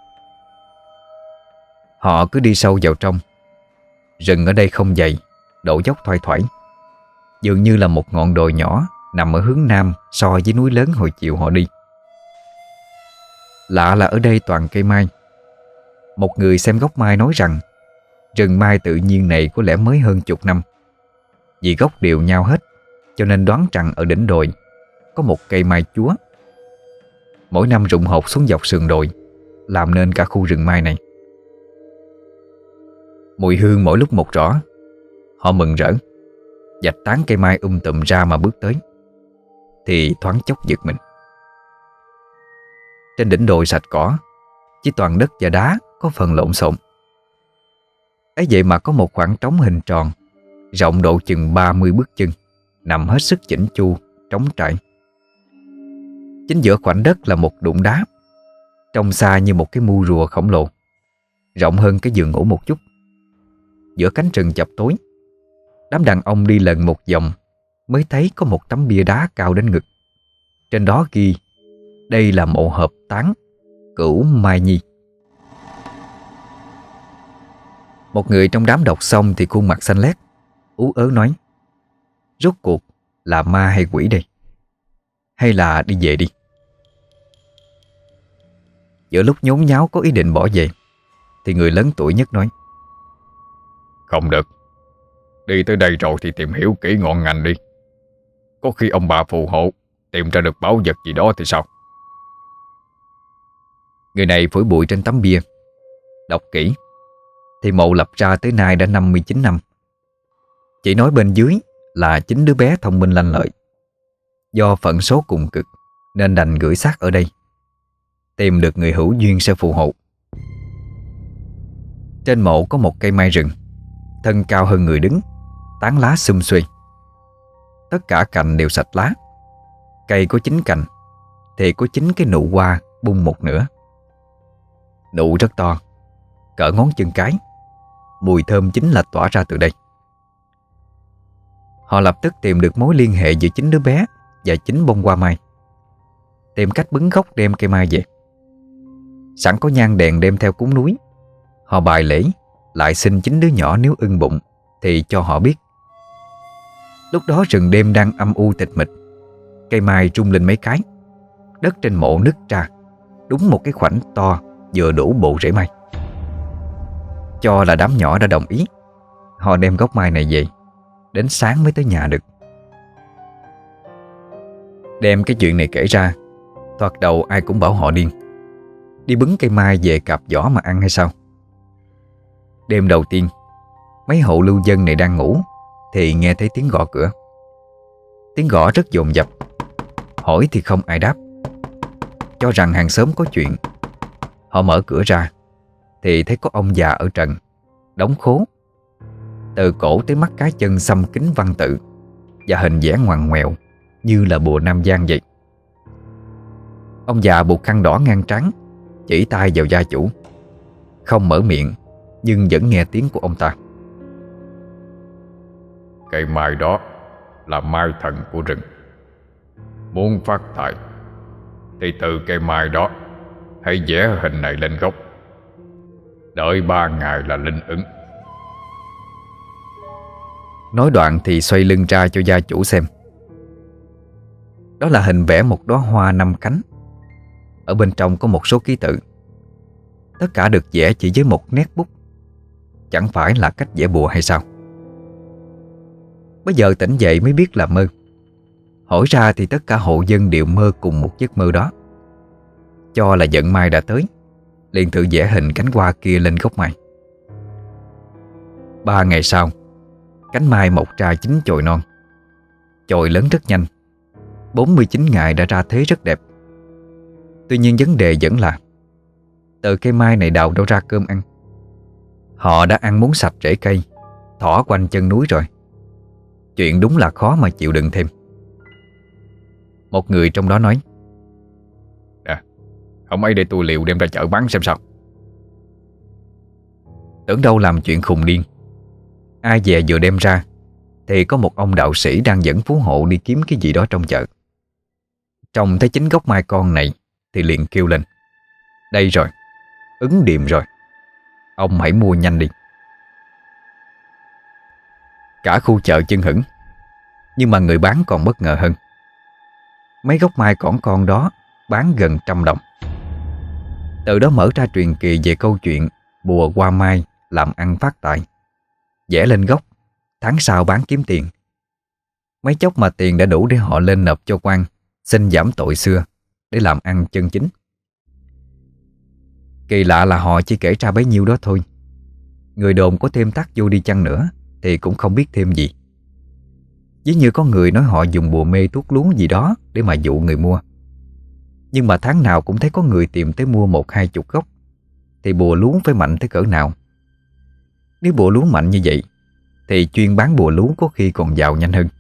S1: Họ cứ đi sâu vào trong. Rừng ở đây không dày, độ dốc thoai thoải, dường như là một ngọn đồi nhỏ nằm ở hướng nam so với núi lớn hồi chiều họ đi. Lạ là ở đây toàn cây mai. Một người xem gốc mai nói rằng rừng mai tự nhiên này có lẽ mới hơn chục năm. Vì gốc đều nhau hết, cho nên đoán rằng ở đỉnh đồi có một cây mai chúa. Mỗi năm rụng hột xuống dọc sườn đồi, làm nên cả khu rừng mai này. Mùi hương mỗi lúc một rõ. Họ mừng rỡ, vạch tán cây mai um tùm ra mà bước tới, thì thoáng chốc giật mình. Trên đỉnh đồi sạch cỏ, chỉ toàn đất và đá có phần lộn xộn. Ấy vậy mà có một khoảng trống hình tròn, rộng độ chừng ba mươi bước chân, nằm hết sức chỉnh chu, trống trải. Chính giữa khoảnh đất là một đụng đá, trông xa như một cái mu rùa khổng lồ, rộng hơn cái giường ngủ một chút. Giữa cánh rừng chập tối, đám đàn ông đi lần một vòng mới thấy có một tấm bia đá cao đến ngực. Trên đó ghi: đây là mộ hợp táng Cửu Mai Nhi. Một người trong đám đọc xong thì khuôn mặt xanh lét, ú ớ nói: rốt cuộc là ma hay quỷ đây? Hay là đi về đi? Giữa lúc nhốn nháo có ý định bỏ về thì người lớn tuổi nhất nói:
S2: không được, đi tới đây rồi thì tìm hiểu kỹ ngọn ngành đi. Có khi ông bà phù hộ tìm ra được báu vật gì đó thì sao?
S1: Người này phủi bụi trên tấm bia, đọc kỹ thì mộ lập ra tới nay đã năm mươi chín năm. Chỉ nói bên dưới là chín đứa bé thông minh lanh lợi. Do phận số cùng cực nên đành gửi xác ở đây. Tìm được người hữu duyên sẽ phù hộ. Trên mộ có một cây mai rừng, thân cao hơn người đứng, tán lá sum xuê. Tất cả cành đều sạch lá. Cây có chín cành thì có chín cái nụ hoa bung một nửa. Nụ rất to, cỡ ngón chân cái. Mùi thơm chính là tỏa ra từ đây. Họ lập tức tìm được mối liên hệ giữa chín đứa bé và chín bông hoa mai, tìm cách bứng gốc đem cây mai về. Sẵn có nhang đèn đem theo cúng núi, họ bài lễ, lại xin chín đứa nhỏ nếu ưng bụng thì cho họ biết. Lúc đó rừng đêm đang âm u tịch mịch. Cây mai rung lên mấy cái, đất trên mộ nứt ra, đúng một cái khoảnh to vừa đủ bộ rễ mai. Cho là đám nhỏ đã đồng ý, họ đem gốc mai này về, đến sáng mới tới nhà được. Đem cái chuyện này kể ra, thoạt đầu ai cũng bảo họ điên. Đi bứng cây mai về cạp vỏ mà ăn hay sao? Đêm đầu tiên, mấy hộ lưu dân này đang ngủ thì nghe thấy tiếng gõ cửa. Tiếng gõ rất dồn dập, hỏi thì không ai đáp. Cho rằng hàng xóm có chuyện, họ mở cửa ra thì thấy có ông già ở trần, đóng khố. Từ cổ tới mắt cá chân xăm kính văn tự và hình vẽ ngoằn ngoèo như là bùa Nam Giang vậy. Ông già buộc khăn đỏ ngang trán, chỉ tay vào gia chủ, không mở miệng nhưng vẫn nghe tiếng của ông ta.
S2: Cây mai đó là mai thần của rừng. Muốn phát tài thì từ cây mai đó hãy vẽ hình này lên gốc. Đợi ba ngày là linh ứng.
S1: Nói đoạn thì xoay lưng ra cho gia chủ xem. Đó là hình vẽ một đóa hoa năm cánh. Ở bên trong có một số ký tự. Tất cả được vẽ chỉ với một nét bút. Chẳng phải là cách vẽ bùa hay sao? Bây giờ tỉnh dậy mới biết là mơ. Hỏi ra thì tất cả hộ dân đều mơ cùng một giấc mơ đó. Cho là vận mai đã tới, liền thử vẽ hình cánh hoa kia lên gốc mai. Ba ngày sau, cánh mai mọc ra chín chồi non. Chồi lớn rất nhanh, bốn mươi chín ngày đã ra thế rất đẹp. Tuy nhiên vấn đề vẫn là từ cây mai này đào đâu ra cơm ăn. Họ đã ăn muốn sạch rễ cây, thỏ quanh chân núi rồi. Chuyện đúng là khó mà chịu đựng thêm. Một người trong đó nói:
S2: Nè, không ấy để tôi liệu đem ra chợ bán xem sao.
S1: Tưởng đâu làm chuyện khùng điên. Ai về vừa đem ra thì có một ông đạo sĩ đang dẫn phú hộ đi kiếm cái gì đó trong chợ. Trông thấy chính gốc mai con này thì liền kêu lên: Đây rồi, ứng điềm rồi, ông hãy mua nhanh đi. Cả khu chợ chưng hửng. Nhưng mà người bán còn bất ngờ hơn. Mấy gốc mai cỏn con đó bán gần trăm đồng. Từ đó mở ra truyền kỳ về câu chuyện bùa qua mai làm ăn phát tài. Vẽ lên gốc, tháng sau bán kiếm tiền. Mấy chốc mà tiền đã đủ để họ lên nộp cho quan, xin giảm tội xưa để làm ăn chân chính. Kỳ lạ là họ chỉ kể ra bấy nhiêu đó thôi. Người đồn có thêm tác vô đi chăng nữa thì cũng không biết thêm gì. Ví như có người nói họ dùng bùa mê thuốc lú gì đó để mà dụ người mua. Nhưng mà tháng nào cũng thấy có người tìm tới mua một hai chục gốc. Thì bùa lú phải mạnh tới cỡ nào? Nếu bùa lú mạnh như vậy thì chuyên bán bùa lú có khi còn giàu nhanh hơn.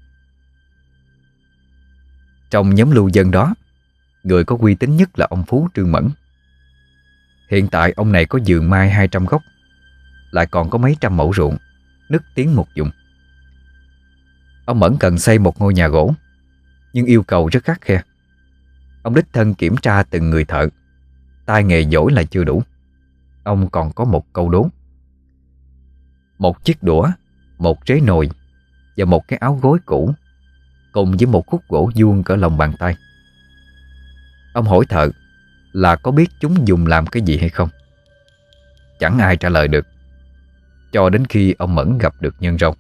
S1: Trong nhóm lưu dân đó, người có uy tín nhất là ông Phú Trương Mẫn. Hiện tại ông này có vườn mai hai trăm gốc, lại còn có mấy trăm mẫu ruộng, nức tiếng một vùng. Ông Mẫn cần xây một ngôi nhà gỗ, nhưng yêu cầu rất khắt khe. Ông đích thân kiểm tra từng người thợ. Tay nghề giỏi là chưa đủ. Ông còn có một câu đố: một chiếc đũa, một trế nồi và một cái áo gối cũ, cùng với một khúc gỗ vuông cỡ lòng bàn tay. Ông hỏi thợ là có biết chúng dùng làm cái gì hay không. Chẳng ai trả lời được, cho đến khi ông Mẫn gặp được Nhân Râu.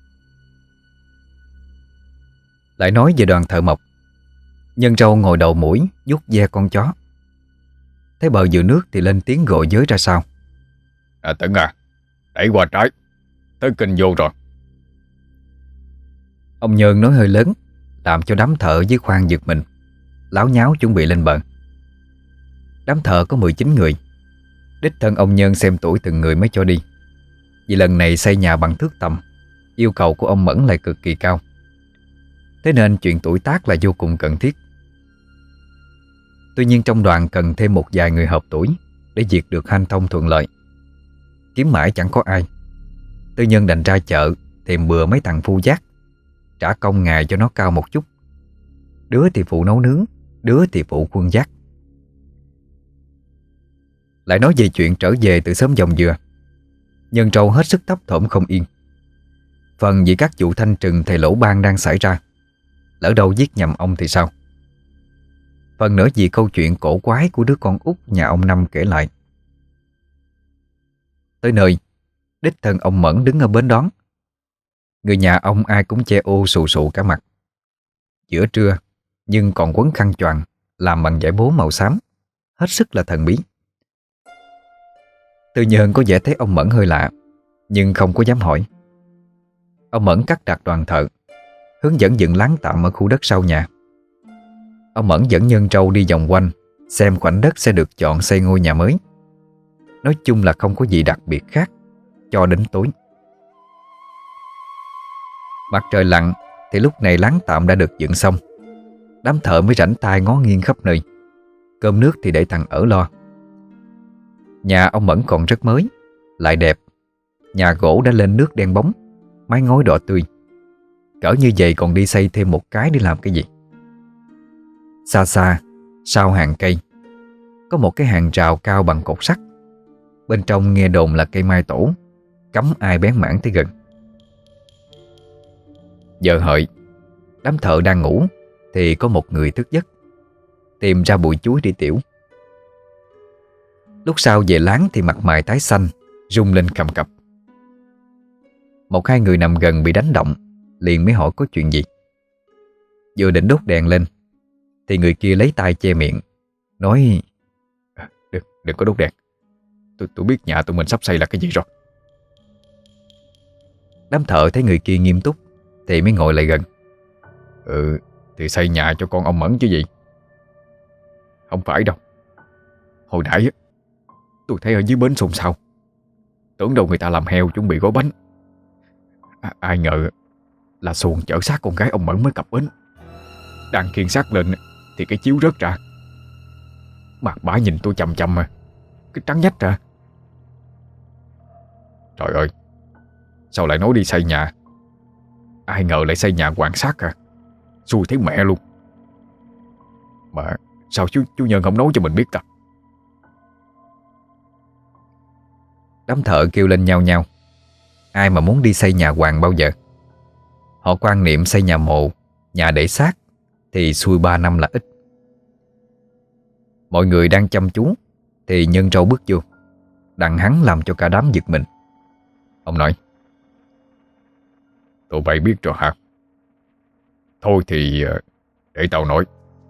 S1: Lại nói về đoàn thợ mộc. Nhân Râu ngồi đầu mũi vuốt ve con chó. Thấy bờ dừa nước thì lên tiếng gọi giới ra sau:
S2: À Tấn à, đẩy qua trái, tới kinh vô rồi.
S1: Ông Nhơn nói hơi lớn, làm cho đám thợ với khoan giật mình, láo nháo chuẩn bị lên bờ. Đám thợ có mười chín người. Đích thân ông Nhơn xem tuổi từng người mới cho đi. Vì lần này xây nhà bằng thước tầm, yêu cầu của ông Mẫn lại cực kỳ cao. Thế nên chuyện tuổi tác là vô cùng cần thiết. Tuy nhiên trong đoàn cần thêm một vài người hợp tuổi để việc được hanh thông thuận lợi. Kiếm mãi chẳng có ai. Tư nhân đành ra chợ tìm bừa mấy thằng phu giác, trả công ngày cho nó cao một chút. Đứa thì phụ nấu nướng, đứa thì phụ khuân giác. Lại nói về chuyện trở về từ xóm Dòng Dừa. Nhân Trâu hết sức thấp thỏm không yên. Phần vì các vụ thanh trừng thầy lỗ ban đang xảy ra, lỡ đâu giết nhầm ông thì sao? Phần nữa vì câu chuyện cổ quái của đứa con út nhà ông Năm kể lại. Tới nơi, đích thân ông Mẫn đứng ở bến đón. Người nhà ông ai cũng che ô sù sụ cả mặt. Giữa trưa nhưng còn quấn khăn choàng làm bằng vải bố màu xám, hết sức là thần bí. Tư Nhân có vẻ thấy ông Mẫn hơi lạ, nhưng không có dám hỏi. Ông Mẫn cắt đặt đoàn thợ, hướng dẫn dựng láng tạm ở khu đất sau nhà. Ông Mẫn dẫn Nhân Trâu đi vòng quanh xem khoảnh đất sẽ được chọn xây ngôi nhà mới. Nói chung là không có gì đặc biệt khác cho đến tối. Mặt trời lặn thì lúc này láng tạm đã được dựng xong. Đám thợ mới rảnh tay ngó nghiêng khắp nơi. Cơm nước thì để thằng ở lo. Nhà ông Mẫn còn rất mới, lại đẹp. Nhà gỗ đã lên nước đen bóng, mái ngói đỏ tươi. Cỡ như vậy còn đi xây thêm một cái để làm cái gì? Xa xa, sau hàng cây, có một cái hàng rào cao bằng cột sắt. Bên trong nghe đồn là cây mai tổ, cấm ai bén mảng tới gần. Giờ hợi, đám thợ đang ngủ thì có một người thức giấc, tìm ra bụi chuối để tiểu. Lúc sau về láng thì mặt mày tái xanh, rung lên cầm cập. Một hai người nằm gần bị đánh động, liền mới hỏi có chuyện gì. Vừa định đốt đèn lên thì người kia lấy tay che miệng, nói: Đừng, đừng có đốt đèn. Tôi, tôi biết nhà tụi mình sắp xây là cái gì rồi. Đám thợ thấy người kia nghiêm túc thì mới ngồi lại gần. Ừ, thì xây nhà cho con ông Mẫn chứ gì. Không phải đâu. Hồi nãy tôi thấy ở dưới bến xôn xao, tưởng đâu người ta làm heo chuẩn bị gói bánh. À, ai ngờ là xuồng chở xác con gái ông Mẫn mới cập bến. Đang khiêng xác lên thì cái chiếu rớt ra. Mặt bả nhìn tôi chằm chằm mà, cái trắng nhách ra. Trời ơi, sao lại nói đi xây nhà? Ai ngờ lại xây nhà quan sát à? Xui thấy mẹ luôn. Mà sao chú, chú Nhân không nói cho mình biết ta? Đám thợ kêu lên nhau nhau. Ai mà muốn đi xây nhà hoàng bao giờ? Họ quan niệm xây nhà mộ, nhà để xác thì xui ba năm là ít. Mọi người đang chăm chú thì Nhân Trâu bước vô, đặng hắn làm cho cả đám giật mình. Ông nói: Tụi bay biết rồi hả? Thôi thì để tao nói.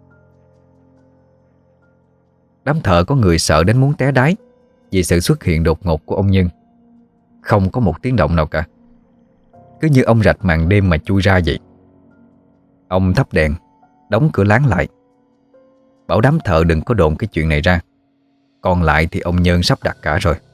S1: Đám thợ có người sợ đến muốn té đái vì sự xuất hiện đột ngột của ông Nhân. Không có một tiếng động nào cả, cứ như ông rạch màn đêm mà chui ra vậy. Ông thắp đèn, đóng cửa láng lại, bảo đám thợ đừng có đồn cái chuyện này ra. Còn lại thì ông Nhân sắp đặt cả rồi.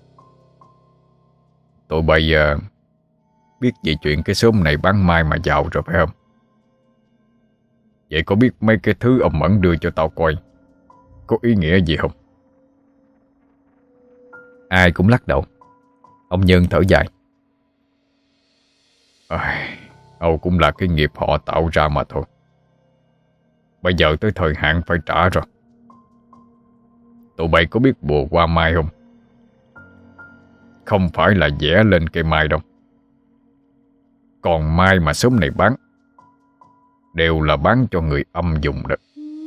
S1: Tụi bay uh, biết về chuyện cái xóm này bán mai mà giàu rồi phải không? Vậy có biết mấy cái thứ ông Mẫn đưa cho tao coi có ý nghĩa gì không? Ai cũng lắc đầu. Ông Nhân thở dài: à, Âu cũng là cái nghiệp họ tạo ra mà thôi. Bây giờ tới thời hạn phải trả rồi. Tụi bay có biết bùa qua mai không? Không phải là vẽ lên cây mai đâu. Còn mai mà xóm này bán đều là bán cho người âm dùng đó.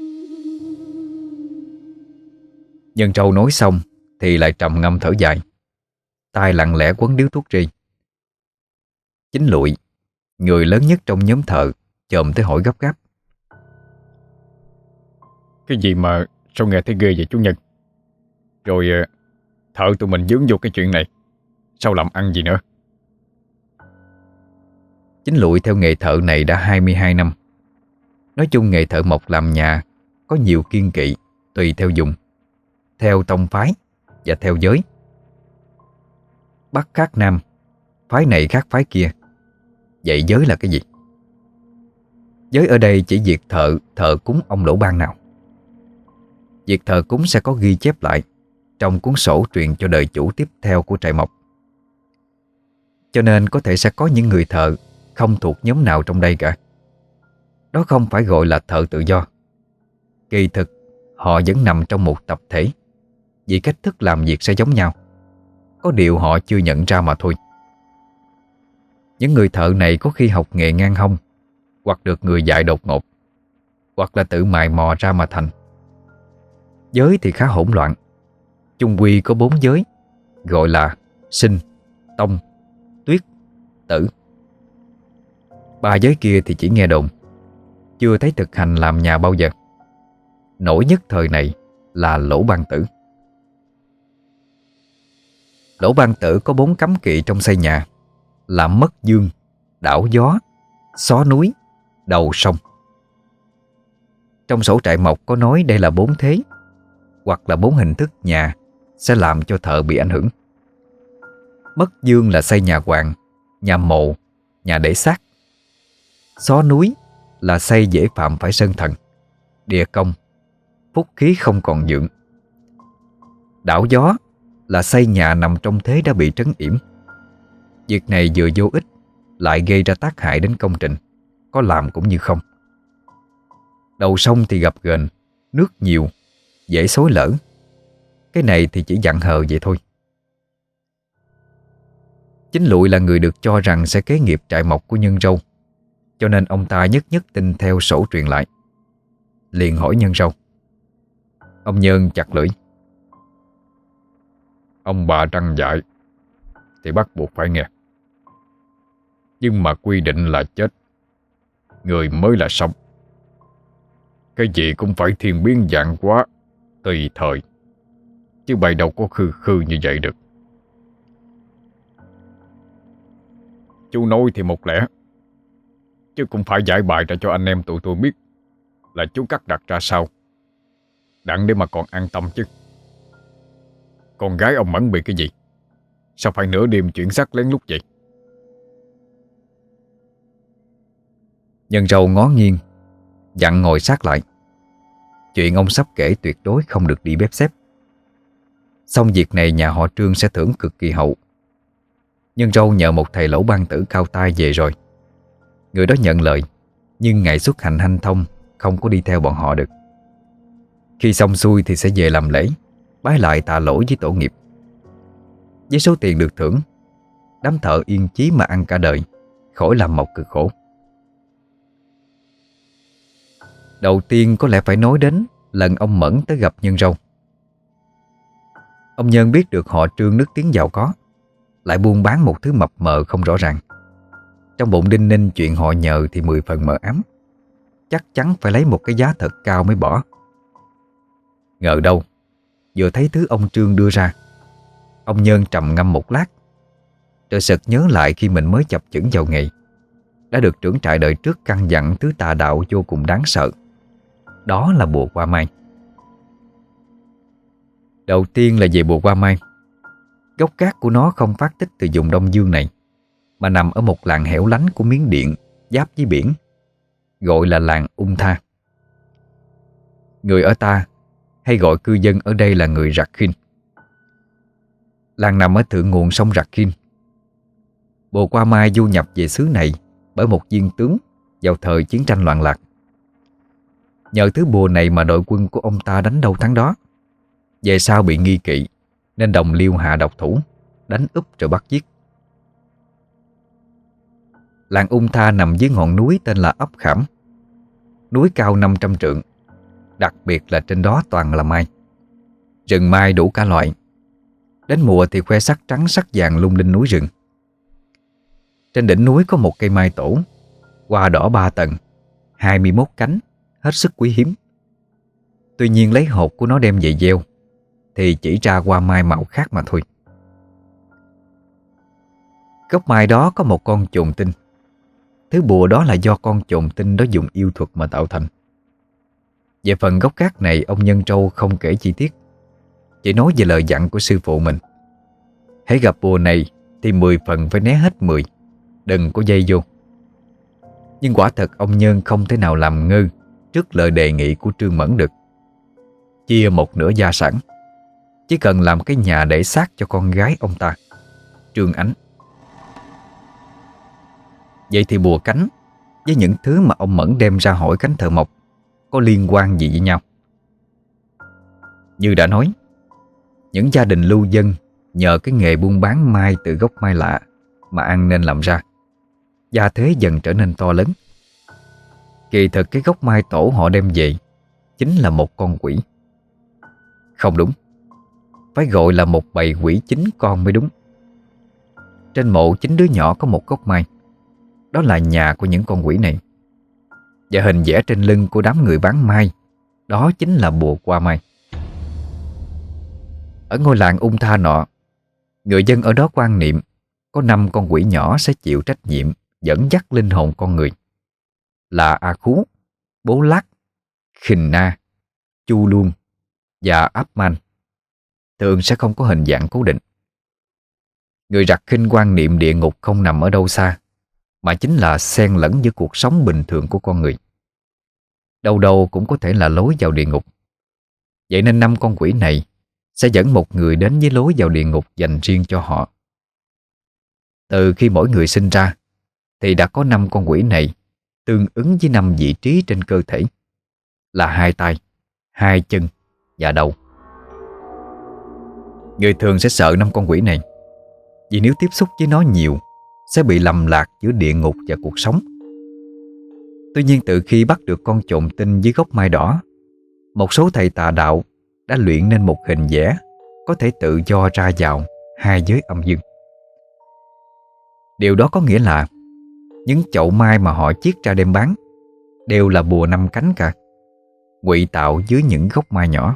S1: Nhân Trâu nói xong thì lại trầm ngâm thở dài, tay lặng lẽ quấn điếu thuốc ri. Chính Lụi, người lớn nhất trong nhóm thợ, chồm tới hỏi gấp gáp: Cái gì mà sao nghe thấy ghê vậy chú Nhân? Rồi thợ tụi mình dướng vô cái chuyện này, sao làm ăn gì nữa? Chính Lụi theo nghề thợ này đã hai mươi hai năm. Nói chung nghề thợ mộc làm nhà có nhiều kiêng kỵ, tùy theo dùng, theo tông phái và theo giới. Bắc khác Nam, phái này khác phái kia. Vậy giới là cái gì? Giới ở đây chỉ việc thợ thờ cúng ông Lỗ Ban nào. Việc thờ cúng sẽ có ghi chép lại trong cuốn sổ truyền cho đời chủ tiếp theo của trại mộc. Cho nên có thể sẽ có những người thợ không thuộc nhóm nào trong đây cả. Đó không phải gọi là thợ tự do. Kỳ thực họ vẫn nằm trong một tập thể, vì cách thức làm việc sẽ giống nhau. Có điều họ chưa nhận ra mà thôi. Những người thợ này có khi học nghề ngang hông, hoặc được người dạy đột ngột, hoặc là tự mày mò ra mà thành. Giới thì khá hỗn loạn. Chung quy có bốn giới, gọi là sinh, tông, tuyết, tử. Ba giới kia thì chỉ nghe đồn, chưa thấy thực hành làm nhà bao giờ. Nổi nhất thời này là Lỗ Ban Tử. Lỗ Ban Tử có bốn cấm kỵ trong xây nhà: làm mất dương, đảo gió, xó núi, đầu sông. Trong sổ trại mộc có nói đây là bốn thế, hoặc là bốn hình thức nhà sẽ làm cho thợ bị ảnh hưởng. Mất dương là xây nhà hoàng, nhà mộ, nhà để xác. Xó núi là xây dễ phạm phải sơn thần, địa công, phúc khí không còn dưỡng. Đảo gió là xây nhà nằm trong thế đã bị trấn yểm. Việc này vừa vô ích lại gây ra tác hại đến công trình, có làm cũng như không. Đầu sông thì gập ghềnh, nước nhiều, dễ xối lở. Cái này thì chỉ dặn hờ vậy thôi. Chính Lụi là người được cho rằng sẽ kế nghiệp trại mộc của Nhân Râu, cho nên ông ta nhất nhất tin theo sổ truyền lại. Liền hỏi Nhân Râu. Ông Nhân chặt lưỡi.
S2: Ông bà trăng dạy thì bắt buộc phải nghe. Nhưng mà quy định là chết, người mới là sống. Cái gì cũng phải thiên biến vạn hóa, tùy thời, chứ bày đâu có khư khư như vậy được. Chú nói thì một lẽ, chứ cũng phải giải bài ra cho anh em tụi tôi biết là chú cắt đặt ra sao, đặng để mà còn an tâm chứ. Con gái ông Mẫn bị cái gì? Sao phải nửa đêm chuyển xác lén lút vậy?
S1: Nhân Râu ngó nghiêng, dặn ngồi sát lại. Chuyện ông sắp kể tuyệt đối không được đi bếp xếp. Xong việc này nhà họ Trương sẽ thưởng cực kỳ hậu. Nhân Râu nhờ một thầy lỗ ban tử cao tay về rồi. Người đó nhận lời, nhưng ngày xuất hành hanh thông không có đi theo bọn họ được. Khi xong xuôi thì sẽ về làm lễ, bái lại tạ lỗi với tổ nghiệp. Với số tiền được thưởng, đám thợ yên chí mà ăn cả đời, khỏi làm mộc cực khổ. Đầu tiên có lẽ phải nói đến lần ông Mẫn tới gặp Nhân Râu. Ông Nhân biết được họ Trương nức tiếng giàu có, lại buôn bán một thứ mập mờ không rõ ràng. Trong bụng đinh ninh chuyện họ nhờ thì mười phần mờ ám, chắc chắn phải lấy một cái giá thật cao mới bỏ. Ngờ đâu vừa thấy thứ ông Trương đưa ra, ông Nhân trầm ngâm một lát, rồi sực nhớ lại khi mình mới chập chững vào nghề, đã được trưởng trại đời trước căn dặn thứ tà đạo vô cùng đáng sợ. Đó là bùa qua mai. Đầu tiên là về bùa qua mai. Gốc gác của nó không phát tích từ vùng Đông Dương này, mà nằm ở một làng hẻo lánh của Miến Điện, giáp với biển, gọi là làng Ung Tha. Người ở ta hay gọi cư dân ở đây là người Rakhine. Làng nằm ở thượng nguồn sông Rakhine. Bùa qua mai du nhập về xứ này bởi một viên tướng vào thời chiến tranh loạn lạc. Nhờ thứ bùa này mà đội quân của ông ta đánh đâu thắng đó. Về sau bị nghi kỵ, nên đồng liêu hạ độc thủ, đánh úp rồi bắt giết. Làng Ung Tha nằm dưới ngọn núi tên là Ấp Khảm. Núi cao năm trăm trượng, đặc biệt là trên đó toàn là mai. Rừng mai đủ cả loại. Đến mùa thì khoe sắc trắng sắc vàng lung linh núi rừng. Trên đỉnh núi có một cây mai tổ, hoa đỏ ba tầng, hai mươi mốt cánh, hết sức quý hiếm. Tuy nhiên lấy hột của nó đem về gieo thì chỉ ra hoa mai màu khác mà thôi. Gốc mai đó có một con chồn tinh. Thứ bùa đó là do con chồn tinh đó dùng yêu thuật mà tạo thành. Về phần gốc gác này, ông Nhân Trâu không kể chi tiết, chỉ nói về lời dặn của sư phụ mình. Hãy gặp bùa này thì mười phần phải né hết mười, đừng có dây vô. Nhưng quả thật ông Nhân không thể nào làm ngơ trước lời đề nghị của Trương Mẫn được. Chia một nửa gia sản, chỉ cần làm cái nhà để xác cho con gái ông ta, Trương Ánh. Vậy thì bùa cánh với những thứ mà ông Mẫn đem ra hỏi cánh thợ mộc có liên quan gì với nhau? Như đã nói, những gia đình lưu dân nhờ cái nghề buôn bán mai từ gốc mai lạ mà ăn nên làm ra, gia thế dần trở nên to lớn. Kỳ thực cái gốc mai tổ họ đem về chính là một con quỷ. Không đúng, phải gọi là một bầy quỷ chính con mới đúng. Trên mộ chính đứa nhỏ có một gốc mai, đó là nhà của những con quỷ này. Và hình vẽ trên lưng của đám người bán mai, đó chính là bùa qua mai. Ở ngôi làng Ung Tha nọ, người dân ở đó quan niệm có năm con quỷ nhỏ sẽ chịu trách nhiệm dẫn dắt linh hồn con người, là A Khú, Bố Lát, Khình Na, Chu Luông và Áp Man. thường sẽ không có hình dạng cố định. Người Rặt khinh quan niệm địa ngục không nằm ở đâu xa, mà chính là xen lẫn giữa cuộc sống bình thường của con người. Đâu đâu cũng có thể là lối vào địa ngục. Vậy nên năm con quỷ này sẽ dẫn một người đến với lối vào địa ngục dành riêng cho họ. Từ khi mỗi người sinh ra thì đã có năm con quỷ này tương ứng với năm vị trí trên cơ thể, là hai tay, hai chân và đầu. Người thường sẽ sợ năm con quỷ này, vì nếu tiếp xúc với nó nhiều sẽ bị lầm lạc giữa địa ngục và cuộc sống. Tuy nhiên, từ khi bắt được con trộm tinh dưới gốc mai đỏ, một số thầy tà đạo đã luyện nên một hình vẽ có thể tự do ra vào hai giới âm dương. Điều đó có nghĩa là những chậu mai mà họ chiết ra đem bán đều là bùa năm cánh cả, ngụy tạo dưới những gốc mai nhỏ.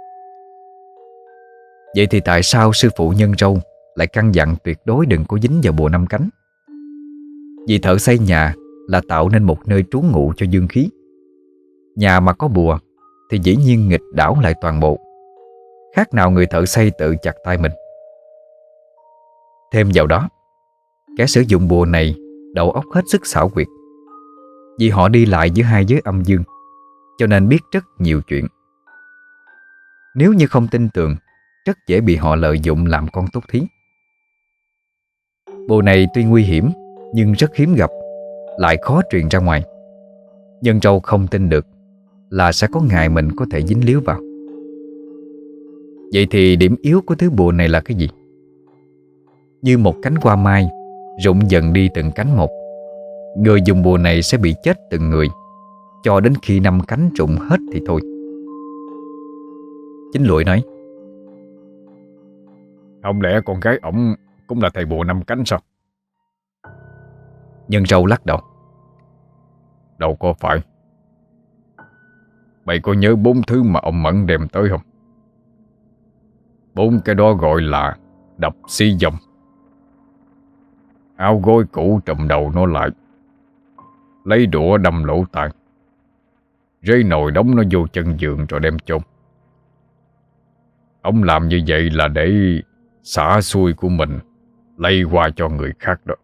S1: Vậy thì tại sao sư phụ Nhân Râu lại căn dặn tuyệt đối đừng có dính vào bùa năm cánh? Vì thợ xây nhà là tạo nên một nơi trú ngụ cho dương khí. Nhà mà có bùa thì dĩ nhiên nghịch đảo lại toàn bộ, khác nào người thợ xây tự chặt tay mình. Thêm vào đó, kẻ sử dụng bùa này đầu óc hết sức xảo quyệt, vì họ đi lại giữa hai giới âm dương, cho nên biết rất nhiều chuyện. Nếu như không tin tưởng, rất dễ bị họ lợi dụng làm con tốt thí. Bùa này tuy nguy hiểm nhưng rất hiếm gặp, lại khó truyền ra ngoài. Nhân Râu không tin được là sẽ có ngày mình có thể dính líu vào. Vậy thì điểm yếu của thứ bùa này là cái gì? Như một cánh hoa mai rụng dần đi từng cánh một, người dùng bùa này sẽ bị chết từng người, cho đến khi năm cánh rụng hết thì thôi. Chính Lụi nói:
S2: Không lẽ con gái ổng cũng là thầy bùa năm cánh sao?
S1: Nhân Râu lắc đầu:
S2: Đâu có phải. Mày có nhớ bốn thứ mà ông Mẫn đem tới không? Bốn cái đó gọi là đập xi dòng, áo gối cũ trùm đầu nó lại, lấy đũa đâm lỗ tai, rây nồi đóng nó vô chân giường rồi đem chôn. Ông làm như vậy là để xả xui của mình lây qua cho người khác đó.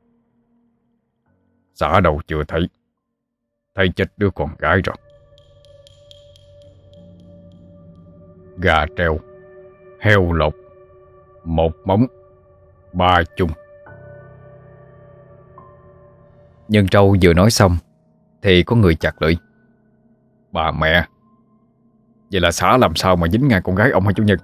S2: Xả đâu chưa thấy, thấy chết đứa con gái rồi. Gà treo, heo lột, một móng, ba chung.
S1: Nhân Râu vừa nói xong thì có người chặt lưỡi:
S2: Bà mẹ, vậy là xã làm sao mà dính ngay con gái ông hả chủ Nhân?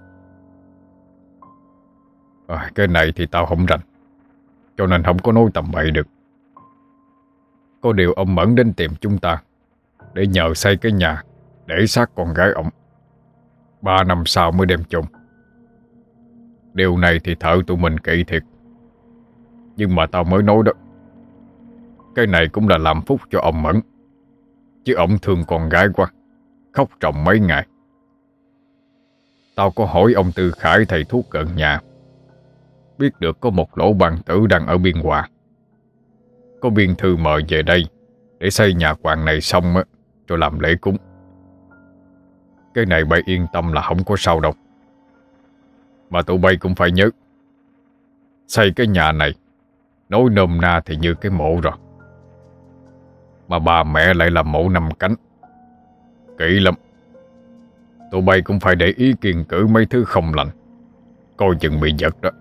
S2: À, cái này thì tao không rành, cho nên không có nói tầm bậy được. Có điều ông Mẫn đến tìm chúng ta để nhờ xây cái nhà để xác con gái ông, ba năm sau mới đem chôn. Điều này thì thợ tụi mình kỹ thiệt, nhưng mà tao mới nói đó, cái này cũng là làm phúc cho ông Mẫn, chứ ông thương con gái quá, khóc ròng mấy ngày. Tao có hỏi ông Tư Khải thầy thuốc gần nhà, biết được có một lỗ ban tử đang ở Biên Hòa. Có biên thư mời về đây để xây nhà quan này xong á, rồi làm lễ cúng. Cái này bay yên tâm là không có sao đâu. Mà tụi bay cũng phải nhớ, xây cái nhà này nói nôm na thì như cái mộ rồi, mà bà mẹ lại là mộ năm cánh, kỹ lắm. Tụi bay cũng phải để ý kiêng cử mấy thứ không lành, coi chừng bị giật đó.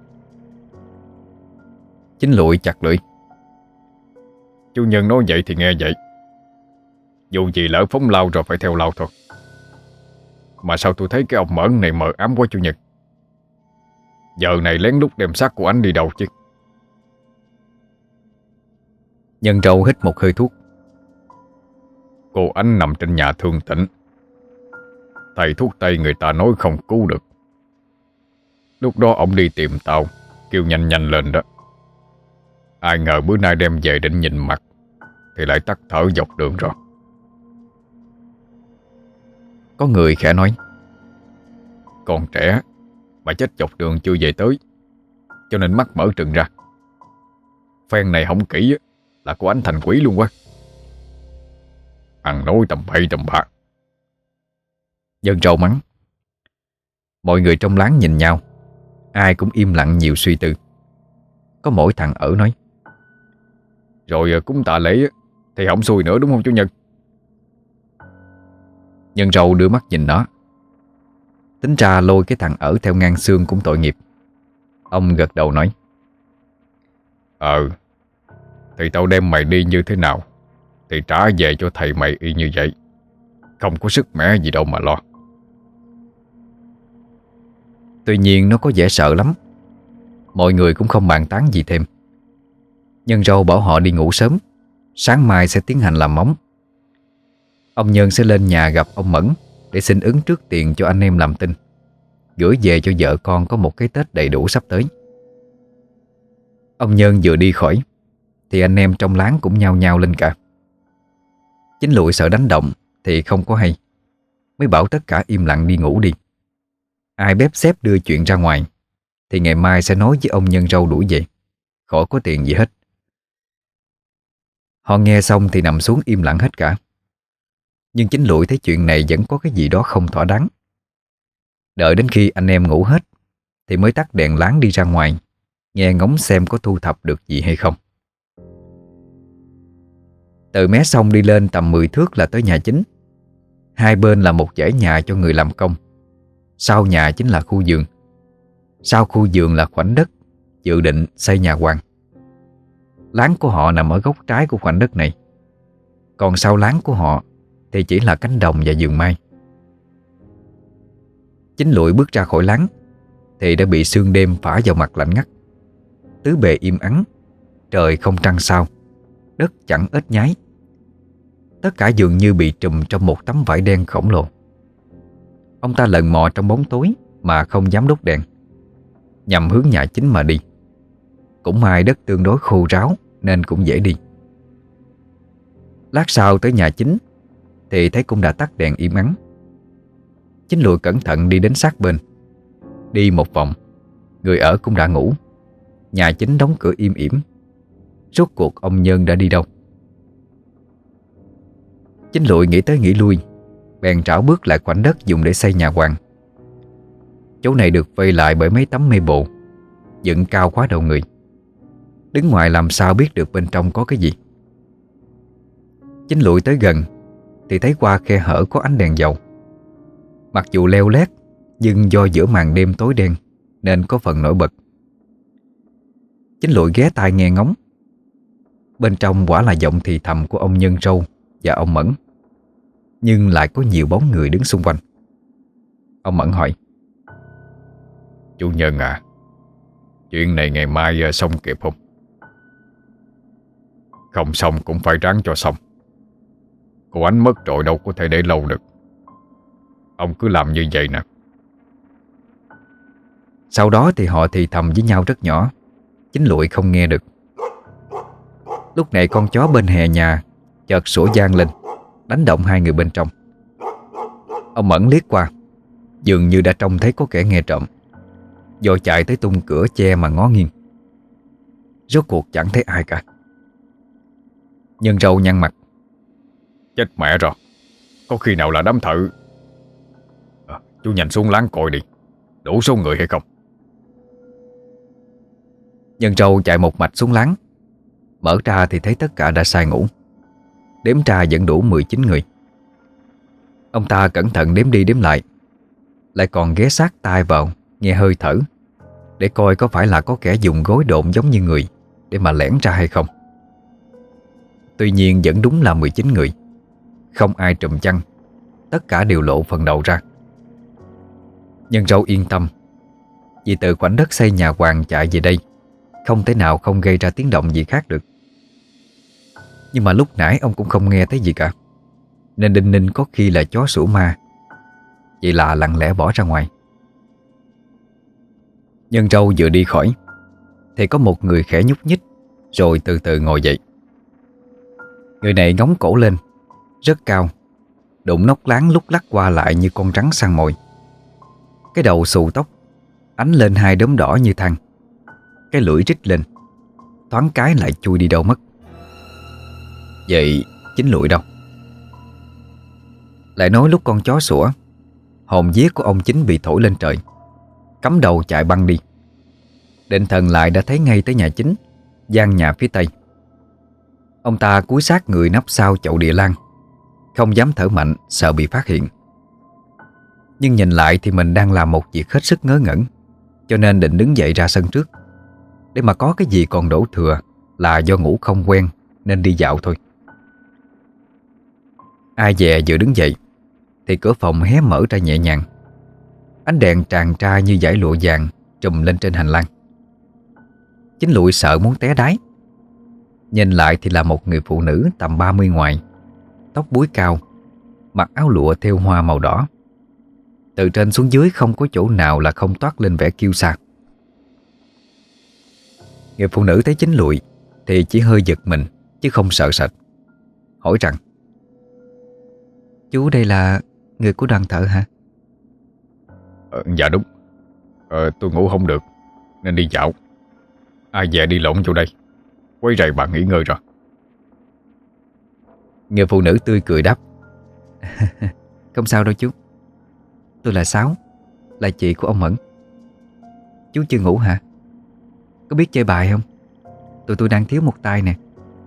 S1: Chính Lụi chặt lưỡi:
S2: Chủ Nhân nói vậy thì nghe vậy. Dù gì lỡ phóng lao rồi phải theo lao thôi. Mà sao tôi thấy cái ông Mẫn này mờ ám quá chủ Nhân? Giờ này lén lút đem xác của anh đi đâu chứ?
S1: Nhân Râu hít một hơi thuốc:
S2: Cô anh nằm trên nhà thương tỉnh, thầy thuốc tây người ta nói không cứu được. Lúc đó ông đi tìm tao, kêu nhanh nhanh lên đó. Ai ngờ bữa nay đem về định nhìn mặt thì lại tắt thở dọc đường rồi.
S1: Có người khẽ nói:
S2: Còn trẻ mà chết dọc đường chưa về tới, cho nên mắt mở trừng ra. Phen này không kỹ là cô anh thành quỷ luôn quá. Ăn nói tầm bậy tầm bạ.
S1: Nhân Râu mắng. Mọi người trong láng nhìn nhau, Ai cũng im lặng nhiều suy tư. Có mỗi thằng ở nói:
S2: Rồi cúng tạ lễ thì không xui nữa đúng không chủ nhân?
S1: Nhân Râu đưa mắt nhìn nó. Tính ra lôi cái thằng ở theo ngang xương cũng tội nghiệp. Ông gật đầu nói:
S2: Ờ Thì tao đem mày đi như thế nào thì trả về cho thầy mày y như vậy. Không có sức mẻ gì đâu mà lo.
S1: Tuy nhiên nó có vẻ sợ lắm. Mọi người cũng không bàn tán gì thêm. Nhân Râu bảo họ đi ngủ sớm, sáng mai sẽ tiến hành làm móng. Ông Nhân sẽ lên nhà gặp ông Mẫn để xin ứng trước tiền cho anh em làm tin, gửi về cho vợ con có một cái Tết đầy đủ sắp tới. Ông Nhân vừa đi khỏi thì anh em trong láng cũng nhao nhao lên cả. Chính Lụi sợ đánh động thì không có hay, mới bảo tất cả im lặng đi ngủ đi. Ai bếp xếp đưa chuyện ra ngoài thì ngày mai sẽ nói với ông Nhân Râu đuổi về, khỏi có tiền gì hết. Họ nghe xong thì nằm xuống im lặng hết cả. Nhưng Chính Lụi thấy chuyện này vẫn có cái gì đó không thỏa đáng. Đợi đến khi anh em ngủ hết thì mới tắt đèn láng đi ra ngoài, nghe ngóng xem có thu thập được gì hay không. Từ mé sông đi lên tầm mười thước là tới nhà chính. Hai bên là một dãy nhà cho người làm công. Sau nhà chính là khu vườn. Sau khu vườn là khoảnh đất dự định xây nhà quan. Láng của họ nằm ở góc trái của khoảnh đất này. Còn sau láng của họ thì chỉ là cánh đồng và vườn mai. Chính Lụi bước ra khỏi láng thì đã bị sương đêm phả vào mặt lạnh ngắt. Tứ bề im ắng, trời không trăng sao, đất chẳng ếch nhái. Tất cả dường như bị trùm trong một tấm vải đen khổng lồ. Ông ta lần mò trong bóng tối mà không dám đốt đèn, nhằm hướng nhà chính mà đi. Cũng may đất tương đối khô ráo nên cũng dễ đi. Lát sau tới nhà chính thì thấy cũng đã tắt đèn im ắng. Chính Lụi cẩn thận đi đến sát bên. Đi một vòng, người ở cũng đã ngủ. Nhà chính đóng cửa im ỉm. Rốt cuộc ông Nhân đã đi đâu? Chính Lụi nghĩ tới nghĩ lui, bèn trảo bước lại khoảnh đất dùng để xây nhà quan. Chỗ này được vây lại bởi mấy tấm mây bộ, dựng cao quá đầu người. Đứng ngoài làm sao biết được bên trong có cái gì. Chính Lụi tới gần thì thấy qua khe hở có ánh đèn dầu. Mặc dù leo lét, nhưng do giữa màn đêm tối đen nên có phần nổi bật. Chính Lụi ghé tai nghe ngóng. Bên trong quả là giọng thì thầm của ông Nhân Râu và ông Mẫn, nhưng lại có nhiều bóng người đứng xung quanh. Ông Mẫn hỏi:
S2: Chủ nhân à, chuyện này ngày mai xong kịp không? Không xong cũng phải ráng cho xong. Cô Ánh mất rồi đâu có thể để lâu được. Ông cứ làm như vậy nè.
S1: Sau đó thì họ thì thầm với nhau rất nhỏ, Chính Lụi không nghe được. Lúc này con chó bên hè nhà chợt sủa vang lên, đánh động hai người bên trong. Ông Mẫn liếc qua, dường như đã trông thấy có kẻ nghe trộm, rồi chạy tới tung cửa che mà ngó nghiêng. Rốt cuộc chẳng thấy ai cả. Nhân Râu nhăn mặt:
S2: Chết mẹ rồi, có khi nào là đám thợ? à, Chú nhanh xuống láng coi đi, đủ số người hay không?
S1: Nhân Râu chạy một mạch xuống láng. Mở ra thì thấy tất cả đã say ngủ. Đếm ra vẫn đủ mười chín người. Ông ta cẩn thận đếm đi đếm lại, lại còn ghé sát tai vào nghe hơi thở, để coi có phải là có kẻ dùng gối độn giống như người để mà lẻn ra hay không. Tuy nhiên vẫn đúng là mười chín người. Không ai trùm chăn, tất cả đều lộ phần đầu ra. Nhân Râu yên tâm, vì từ khoảnh đất xây nhà hoàng chạy về đây không thể nào không gây ra tiếng động gì khác được. Nhưng mà lúc nãy ông cũng không nghe thấy gì cả, nên đinh ninh có khi là chó sủa ma. Vậy là lặng lẽ bỏ ra ngoài. Nhân Râu vừa đi khỏi thì có một người khẽ nhúc nhích, rồi từ từ ngồi dậy. Người này ngóng cổ lên, rất cao, đụng nóc láng lúc lắc qua lại như con rắn săn mồi. Cái đầu xù tóc, ánh lên hai đốm đỏ như than. Cái lưỡi rít lên, thoáng cái lại chui đi đâu mất. Vậy Chính Lụi đâu? Lại nói lúc con chó sủa, hồn vía của ông Chính bị thổi lên trời, cắm đầu chạy băng đi. định thần lại đã thấy ngay tới nhà chính, gian nhà phía tây. Ông ta cúi sát người nấp sau chậu địa lan, không dám thở mạnh sợ bị phát hiện. Nhưng nhìn lại thì mình đang làm một việc hết sức ngớ ngẩn, cho nên định đứng dậy ra sân trước. Để mà có cái gì còn đổ thừa là do ngủ không quen nên đi dạo thôi. Ai dè vừa đứng dậy thì cửa phòng hé mở ra nhẹ nhàng. Ánh đèn tràn tra như dải lụa vàng trùm lên trên hành lang. Chính Lụi sợ muốn té đái. Nhìn lại thì là một người phụ nữ tầm ba mươi ngoài, tóc búi cao, mặc áo lụa thêu hoa màu đỏ. Từ trên xuống dưới không có chỗ nào là không toát lên vẻ kiêu sa. Người phụ nữ thấy Chính Lụi thì chỉ hơi giật mình chứ không sợ sệt, hỏi rằng: "Chú đây là người của đoàn thợ hả?"
S2: ờ, Dạ đúng. ờ, Tôi ngủ không được nên đi dạo. Ai về đi lộn chỗ đây, quấy rầy bà nghỉ ngơi rồi.
S1: Người phụ nữ tươi cười đáp: "Không sao đâu chú. Tôi là Sáu, là chị của ông Mẫn. Chú chưa ngủ hả? Có biết chơi bài không? Tụi tôi đang thiếu một tay nè."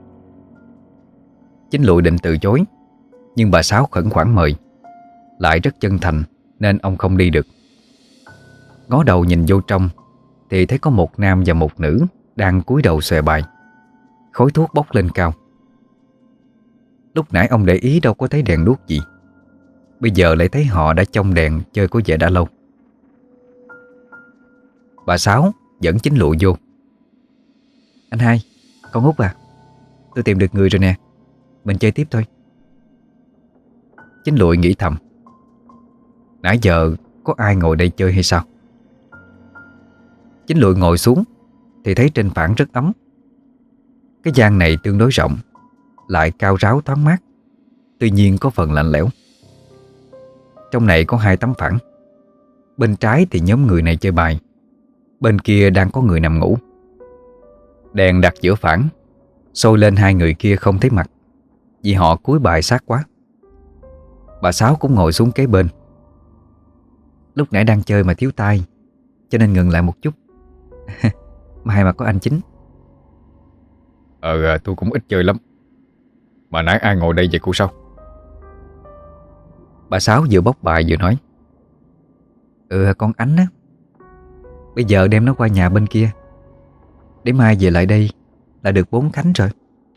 S1: Chính Lụi định từ chối, nhưng bà Sáu khẩn khoản mời, lại rất chân thành nên ông không đi được. Ngó đầu nhìn vô trong thì thấy có một nam và một nữ đang cúi đầu xòe bài. Khói thuốc bốc lên cao. Lúc nãy ông để ý đâu có thấy đèn đuốc gì, bây giờ lại thấy họ đã trong đèn chơi có vẻ đã lâu. Bà Sáu dẫn Chính Lụi vô: "Anh hai, con Út à, tôi tìm được người rồi nè, mình chơi tiếp thôi." Chính Lụi nghĩ thầm: nãy giờ có ai ngồi đây chơi hay sao? Chính Lụi ngồi xuống thì thấy trên phản rất ấm. Cái gian này tương đối rộng, lại cao ráo thoáng mát, tuy nhiên có phần lạnh lẽo. Trong này có hai tấm phản. Bên trái thì nhóm người này chơi bài, bên kia đang có người nằm ngủ. Đèn đặt giữa phản soi lên hai người kia không thấy mặt, vì họ cúi bài sát quá. Bà Sáu cũng ngồi xuống kế bên. "Lúc nãy đang chơi mà thiếu tay, cho nên ngừng lại một chút." "May mà có anh Chính."
S2: Ờ tôi cũng ít chơi lắm. Mà nãy ai ngồi đây vậy cô sao?"
S1: Bà Sáu vừa bóc bài vừa nói: "Ừ, con Ánh á. Bây giờ đem nó qua nhà bên kia, để mai về lại đây là được bốn cánh rồi."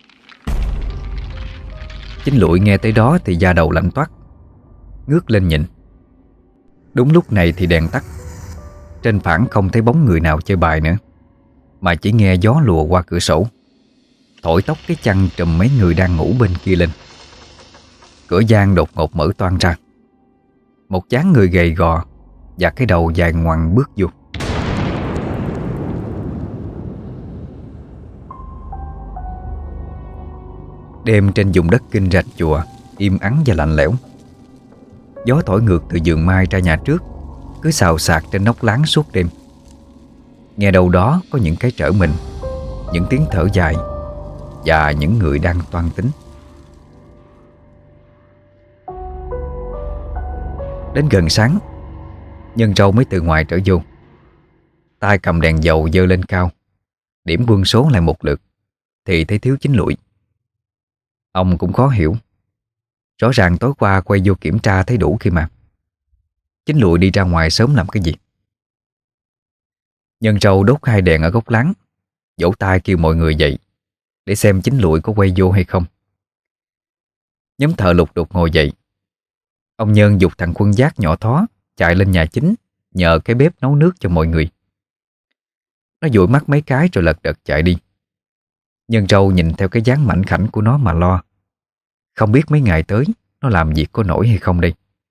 S1: Chính Lụi nghe tới đó thì da đầu lạnh toát, ngước lên nhìn. Đúng lúc này thì đèn tắt. Trên phản không thấy bóng người nào chơi bài nữa, mà chỉ nghe gió lùa qua cửa sổ, thổi tóc cái chăn trùm mấy người đang ngủ bên kia lên. Cửa gian đột ngột mở toang ra. Một dáng người gầy gò và cái đầu dài ngoằng bước vô. Đêm trên vùng đất kinh rạch chùa im ắng và lạnh lẽo. Gió thổi ngược từ vườn mai ra nhà trước, cứ xào xạc trên nóc láng suốt đêm. Nghe đâu đó có những cái trở mình, những tiếng thở dài và những người đang toan tính. Đến gần sáng, Nhân Trâu mới từ ngoài trở vô, tay cầm đèn dầu giơ lên cao, điểm quân số lại một lượt thì thấy thiếu Chính Lụi. Ông cũng khó hiểu. Rõ ràng tối qua quay vô kiểm tra thấy đủ khi mà. Chính Lụi đi ra ngoài sớm làm cái gì? Nhân Trâu đốt hai đèn ở góc láng, vỗ tay kêu mọi người dậy để xem Chính Lụi có quay vô hay không. Nhóm thợ lục đục ngồi dậy. Ông Nhân giục thằng Quân Giác nhỏ thó chạy lên nhà chính nhờ cái bếp nấu nước cho mọi người. Nó dụi mắt mấy cái rồi lật đật chạy đi. Nhân Trâu nhìn theo cái dáng mảnh khảnh của nó mà lo. Không biết mấy ngày tới nó làm việc có nổi hay không đây.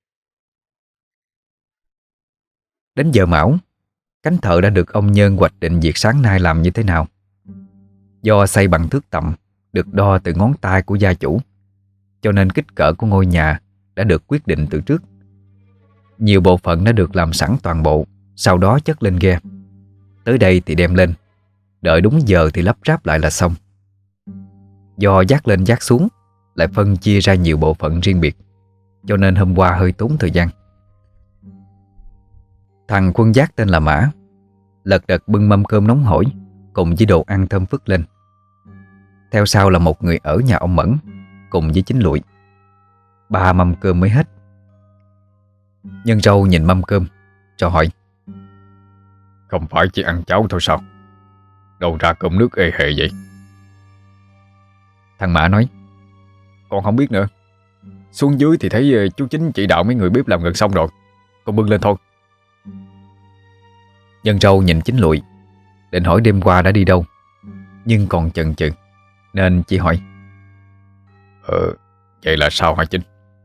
S1: Đến giờ mão, cánh thợ đã được ông Nhân hoạch định việc sáng nay làm như thế nào. Do xây bằng thước tầm được đo từ ngón tay của gia chủ, cho nên kích cỡ của ngôi nhà đã được quyết định từ trước. Nhiều bộ phận đã được làm sẵn toàn bộ, sau đó chất lên ghe. Tới đây thì đem lên, đợi đúng giờ thì lắp ráp lại là xong. Do vác lên vác xuống lại phân chia ra nhiều bộ phận riêng biệt, cho nên hôm qua hơi tốn thời gian. Thằng Quân Giác tên là Mã, lật đật bưng mâm cơm nóng hổi cùng với đồ ăn thơm phức lên. Theo sau là một người ở nhà ông Mẫn cùng với Chín Lụi. Ba mâm cơm mới hết. Nhân Râu nhìn mâm cơm rồi hỏi:
S2: Không phải chỉ ăn cháo thôi sao? Đâu ra cơm nước ê hề vậy?
S1: Thằng Mã nói:
S2: Con không biết nữa. Xuống dưới thì thấy chú Chính chỉ đạo mấy người bếp làm gần xong rồi, con bưng lên thôi.
S1: Nhân Râu nhìn Chín Lụi, định hỏi đêm qua đã đi đâu, nhưng còn chần chừ nên chỉ hỏi:
S2: Ờ, vậy là sao hả Chính?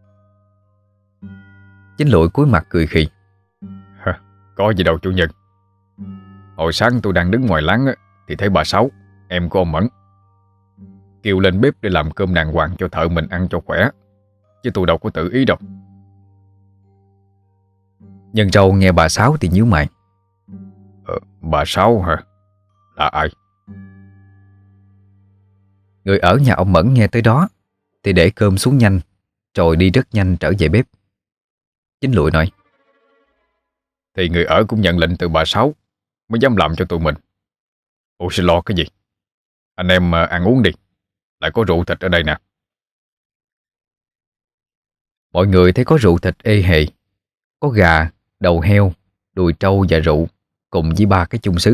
S1: Chín Lụi cúi mặt cười khì:
S2: Hả, có gì đâu chủ nhân. Hồi sáng tôi đang đứng ngoài láng thì thấy bà Sáu, em của ông Mẫn, kêu lên bếp để làm cơm đàng hoàng cho thợ mình ăn cho khỏe, chứ tôi đâu có tự ý đâu.
S1: Nhân Râu nghe bà Sáu thì nhíu mày:
S2: Ờ, bà Sáu hả? Là ai?
S1: Người ở nhà ông Mẫn nghe tới đó thì để cơm xuống nhanh, rồi đi rất nhanh trở về bếp. Chín Lụi nói:
S2: Thì người ở cũng nhận lệnh từ bà Sáu mới dám làm cho tụi mình. Ủa sẽ lo cái gì? Anh em à, ăn uống đi. Lại có rượu thịt ở đây nè.
S1: Mọi người thấy có rượu thịt ê hề, có gà, đầu heo, đùi trâu và rượu, cùng với ba cái chung sứ.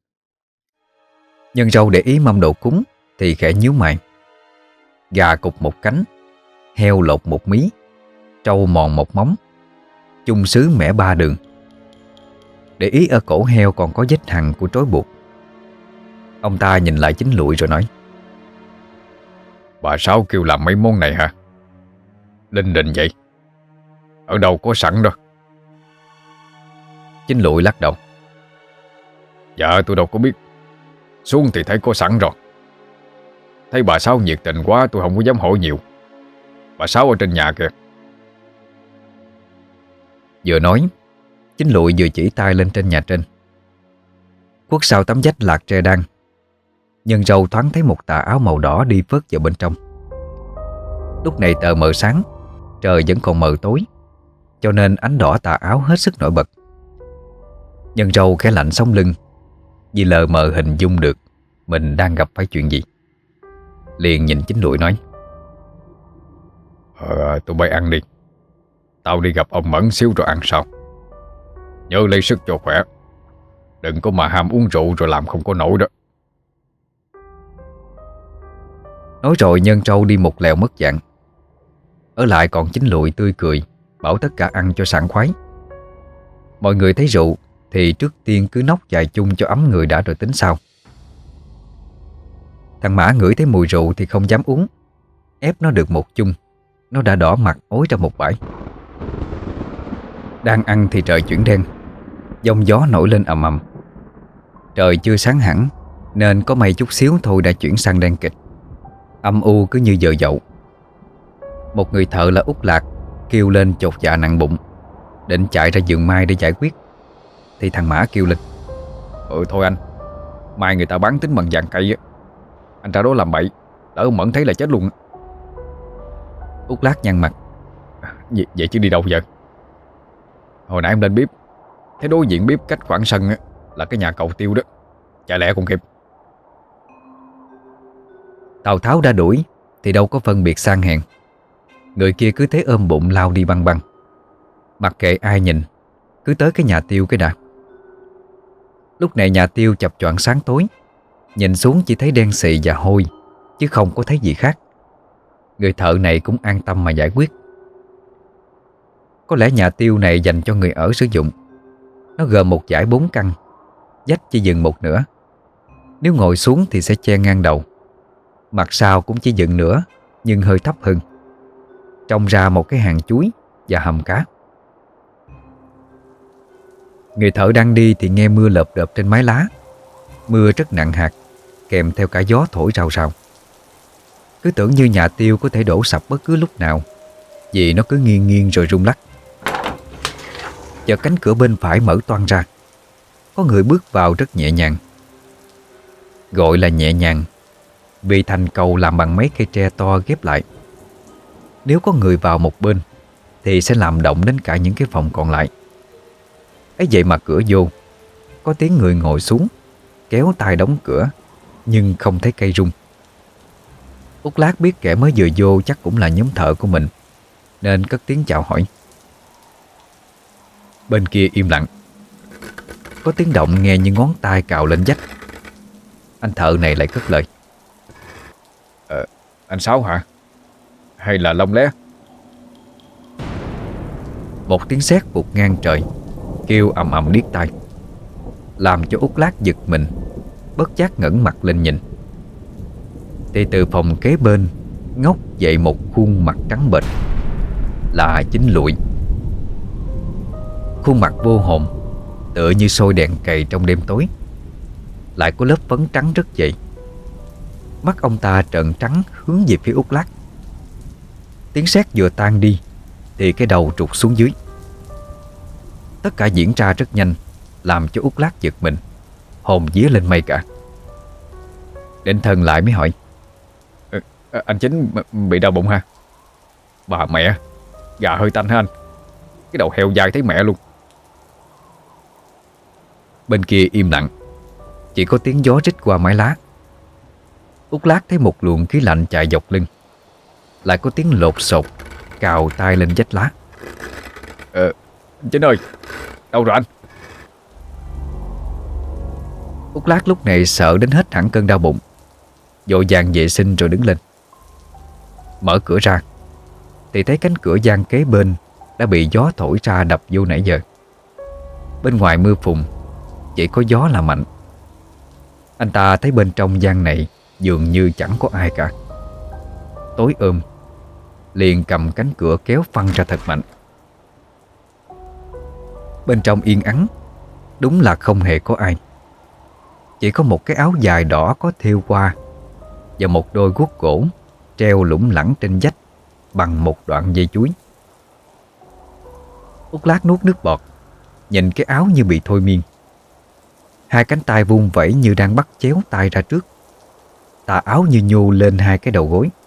S1: Nhân Râu để ý mâm đồ cúng thì khẽ nhíu mày. Gà cục một cánh, heo lột một mí, trâu mòn một móng, chung sứ mẻ ba đường. Để ý ở cổ heo còn có vết hằn của trói buộc. Ông ta nhìn lại Chín Lụi rồi nói:
S2: Bà Sáu kêu làm mấy món này hả? Linh đình vậy. Ở đâu có sẵn đâu.
S1: Chín Lụi lắc đầu:
S2: Dạ tôi đâu có biết. Xuống thì thấy có sẵn rồi. Thấy bà Sáu nhiệt tình quá tôi không có dám hỏi nhiều. Bà Sáu ở trên nhà kìa.
S1: Vừa nói, Chín Lụi vừa chỉ tay lên trên nhà trên. Khuất sau tấm vách lạc tre đan, Nhân Râu thoáng thấy một tà áo màu đỏ đi phớt vào bên trong. Lúc này tờ mờ sáng, trời vẫn còn mờ tối, cho nên ánh đỏ tà áo hết sức nổi bật. Nhân Râu khẽ lạnh sống lưng, vì lờ mờ hình dung được mình đang gặp phải chuyện gì. Liền nhìn Chín Lụi nói:
S2: Ờ, tụi bay ăn đi. Tao đi gặp ông Mẫn xíu rồi ăn sau. Nhớ lấy sức cho khỏe. Đừng có mà ham uống rượu rồi làm không có nổi đó.
S1: Nói rồi Nhân Râu đi một lèo mất dạng. Ở lại còn Chín Lụi tươi cười, bảo tất cả ăn cho sảng khoái. Mọi người thấy rượu thì trước tiên cứ nốc vài chung cho ấm người đã rồi tính sau. Thằng Mã ngửi thấy mùi rượu thì không dám uống. Ép nó được một chung, nó đã đỏ mặt ối ra một bãi. Đang ăn thì trời chuyển đen, giông gió nổi lên ầm ầm. Trời chưa sáng hẳn nên có mây chút xíu thôi đã chuyển sang đen kịch, âm u cứ như giờ dậu. Một người thợ là Út Lạc kêu lên chột dạ nặng bụng, định chạy ra vườn mai để giải quyết, thì thằng Mã kêu lên:
S2: Ừ thôi anh, mai người ta bán tính bằng vàng cây á. Anh ra đó làm bậy, lỡ ông Mẫn thấy là chết luôn.
S1: Út Lát nhăn mặt:
S2: Vậy, vậy chứ đi đâu giờ? Hồi nãy em lên bếp, thấy đối diện bếp cách khoảng sân á, là cái nhà cậu Tiêu đó. Chạy lẹ còn kịp.
S1: Tào Tháo đã đuổi thì đâu có phân biệt sang hèn. Người kia cứ thế ôm bụng lao đi băng băng, mặc kệ ai nhìn, cứ tới cái nhà Tiêu cái đã. Lúc này nhà Tiêu chập choạng sáng tối, nhìn xuống chỉ thấy đen xì và hôi, chứ không có thấy gì khác. Người thợ này cũng an tâm mà giải quyết. Có lẽ nhà Tiêu này dành cho người ở sử dụng. Nó gồm một dãy bốn căn, vách chỉ dựng một nửa. Nếu ngồi xuống thì sẽ che ngang đầu. Mặt sau cũng chỉ dựng nửa, nhưng hơi thấp hơn, trông ra một cái hàng chuối và hầm cá. Người thợ đang đi thì nghe mưa lợp đợp trên mái lá. Mưa rất nặng hạt, kèm theo cả gió thổi rào rào. Cứ tưởng như nhà Tiêu có thể đổ sập bất cứ lúc nào, vì nó cứ nghiêng nghiêng rồi rung lắc. Chợt cánh cửa bên phải mở toang ra. Có người bước vào rất nhẹ nhàng. Gọi là nhẹ nhàng vì thành cầu làm bằng mấy cây tre to ghép lại. Nếu có người vào một bên thì sẽ làm động đến cả những cái phòng còn lại. Ấy vậy mà cửa vô, có tiếng người ngồi xuống, kéo tay đóng cửa, nhưng không thấy cây rung. Út Lát biết kẻ mới vừa vô chắc cũng là nhóm thợ của mình, nên cất tiếng chào hỏi. Bên kia im lặng. Có tiếng động nghe như ngón tay cào lên vách. Anh thợ này lại cất lời.
S2: Ờ, anh Sáu hả? Hay là Long Lé?
S1: Một tiếng sét vụt ngang trời, kêu ầm ầm điếc tai, làm cho Út Lát giật mình, bất giác ngẩng mặt lên nhìn. Thì từ phòng kế bên ngóc dậy một khuôn mặt trắng bệch, là chính Lụi. Khuôn mặt vô hồn, tựa như sôi đèn cầy trong đêm tối, lại có lớp phấn trắng rất dày. Mắt ông ta trợn trắng hướng về phía Út Lát. Tiếng sét vừa tan đi thì cái đầu trục xuống dưới. Tất cả diễn ra rất nhanh, làm cho Út Lát giật mình, hồn vía lên mây cả. Định thần lại mới hỏi.
S2: ờ, Anh Chính bị đau bụng ha? Bà mẹ, gà hơi tanh hả anh? Cái đầu heo dài thấy mẹ luôn.
S1: Bên kia im lặng, chỉ có tiếng gió rít qua mái lá. Út Lát thấy một luồng khí lạnh chạy dọc lưng, lại có tiếng lột xột cào tay lên vách lá.
S2: Ờ, anh Chính ơi, đâu rồi anh?
S1: Út Lát lúc này sợ đến hết hẳn cơn đau bụng, vội vàng vệ sinh rồi đứng lên. Mở cửa ra thì thấy cánh cửa gian kế bên đã bị gió thổi ra đập vô nãy giờ. Bên ngoài mưa phùn, chỉ có gió là mạnh. Anh ta thấy bên trong gian này dường như chẳng có ai cả. Tối ôm, liền cầm cánh cửa kéo phăng ra thật mạnh. Bên trong yên ắng, đúng là không hề có ai. Chỉ có một cái áo dài đỏ có thêu hoa và một đôi guốc gỗ treo lủng lẳng trên vách bằng một đoạn dây chuối. Út Lát nuốt nước bọt, nhìn cái áo như bị thôi miên. Hai cánh tay vung vẩy như đang bắt chéo tay ra trước, tà áo như nhô lên hai cái đầu gối.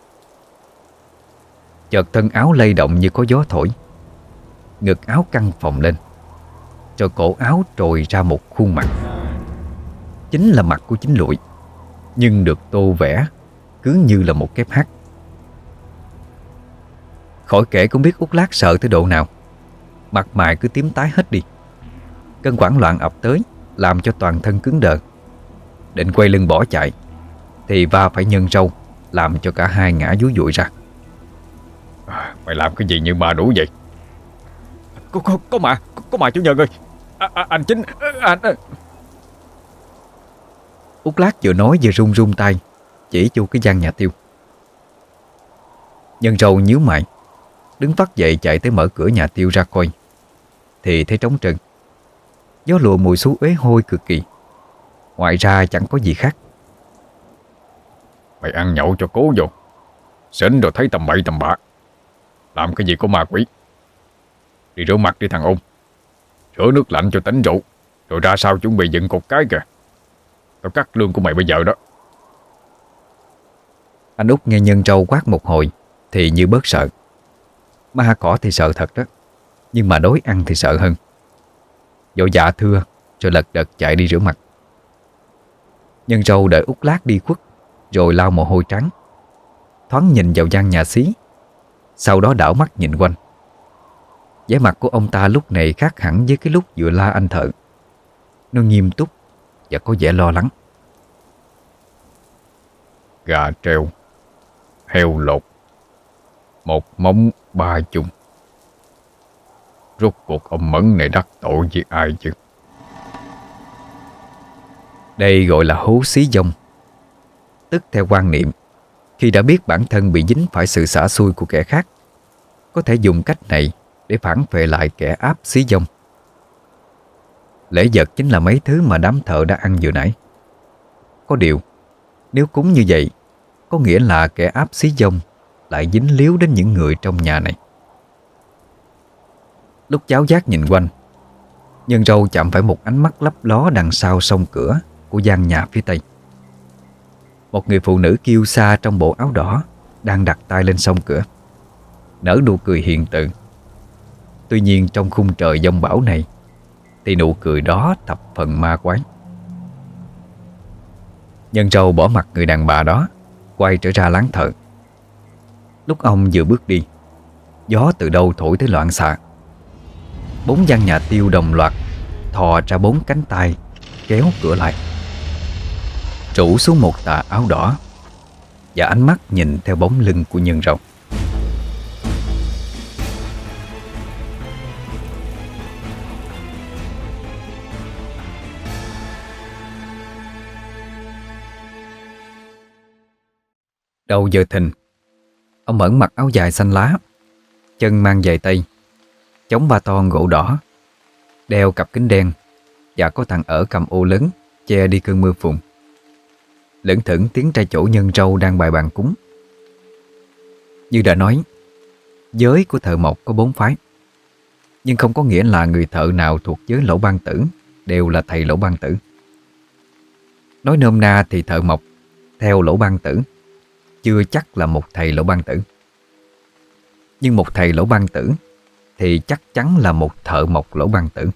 S1: Chợt thân áo lay động như có gió thổi, ngực áo căng phồng lên, rồi cổ áo trồi ra một khuôn mặt. Chính là mặt của chính Lụi, nhưng được tô vẽ cứ như là một kép hắc. Khỏi kể cũng biết Út Lát sợ tới độ nào, mặt mày cứ tím tái hết đi. Cơn hoảng loạn ập tới, làm cho toàn thân cứng đờ. Định quay lưng bỏ chạy thì va phải Nhân Râu, làm cho cả hai ngã dúi dụi ra.
S2: À, mày làm cái gì như ma đủ vậy? Có có có mà, có, có mà chủ nhân ơi. À, à, anh Chính, anh à.
S1: Út Lát vừa nói vừa run run tay chỉ vô cái gian nhà tiêu. Nhân Râu nhíu mày, đứng phát dậy chạy tới mở cửa nhà tiêu ra coi, thì thấy trống trơn. Gió lùa mùi xú uế hôi cực kỳ, ngoài ra chẳng có gì khác.
S2: Mày ăn nhậu cho cố vô, sến rồi thấy tầm bậy tầm bạ, làm cái gì có ma quỷ. Đi rửa mặt đi thằng Ôn, rửa nước lạnh cho tỉnh rượu, rồi ra sau chuẩn bị dựng cột cái kìa. Tao cắt lương của mày bây giờ đó.
S1: Anh Út nghe Nhân Râu quát một hồi thì như bớt sợ. Ma cỏ thì sợ thật đó, nhưng mà đối ăn thì sợ hơn. Vội dạ thưa rồi lật đật chạy đi rửa mặt. Nhân Râu đợi Út Lát đi khuất, rồi lau mồ hôi trắng, thoáng nhìn vào gian nhà xí, sau đó đảo mắt nhìn quanh. Vẻ mặt của ông ta lúc này khác hẳn với cái lúc vừa la anh thợ. Nó nghiêm túc và có vẻ lo lắng.
S2: Gà treo, heo lột, một móng ba chung. Rốt cuộc ông Mẫn này đắc tội với ai chứ?
S1: Đây gọi là hố xí dông. Tức theo quan niệm, khi đã biết bản thân bị dính phải sự xả xui của kẻ khác, có thể dùng cách này để phản phệ lại kẻ áp xí dông. Lễ vật chính là mấy thứ mà đám thợ đã ăn vừa nãy. Có điều, nếu cúng như vậy, có nghĩa là kẻ áp xí dông lại dính líu đến những người trong nhà này. Lúc giáo giác nhìn quanh, Nhân Râu chạm phải một ánh mắt lấp ló đằng sau song cửa của gian nhà phía tây. Một người phụ nữ kiêu sa trong bộ áo đỏ đang đặt tay lên song cửa, nở nụ cười hiền từ. Tuy nhiên trong khung trời giông bão này thì nụ cười đó thập phần ma quái. Nhân Râu bỏ mặt người đàn bà đó, quay trở ra láng thợ. Lúc ông vừa bước đi, gió từ đâu thổi tới loạn xạ. Bốn gian nhà tiêu đồng loạt thò ra bốn cánh tay, kéo cửa lại, rủ xuống một tà áo đỏ, và ánh mắt nhìn theo bóng lưng của Nhân Râu. Đầu giờ thìn, ông Mẫn mặc áo dài xanh lá, chân mang giày tây, chống ba ton gỗ đỏ, đeo cặp kính đen, và có thằng ở cầm ô lớn che đi cơn mưa phùn. Lững thững tiến ra chỗ Nhân Râu đang bày bàn cúng. Như đã nói, giới của thợ mộc có bốn phái, nhưng không có nghĩa là người thợ nào thuộc giới Lỗ Ban Tử đều là thầy Lỗ Ban Tử. Nói nôm na thì thợ mộc theo Lỗ Ban Tử chưa chắc là một thầy Lỗ Ban Tử, nhưng một thầy Lỗ Ban Tử thì chắc chắn là một thợ mộc Lỗ Ban Tử.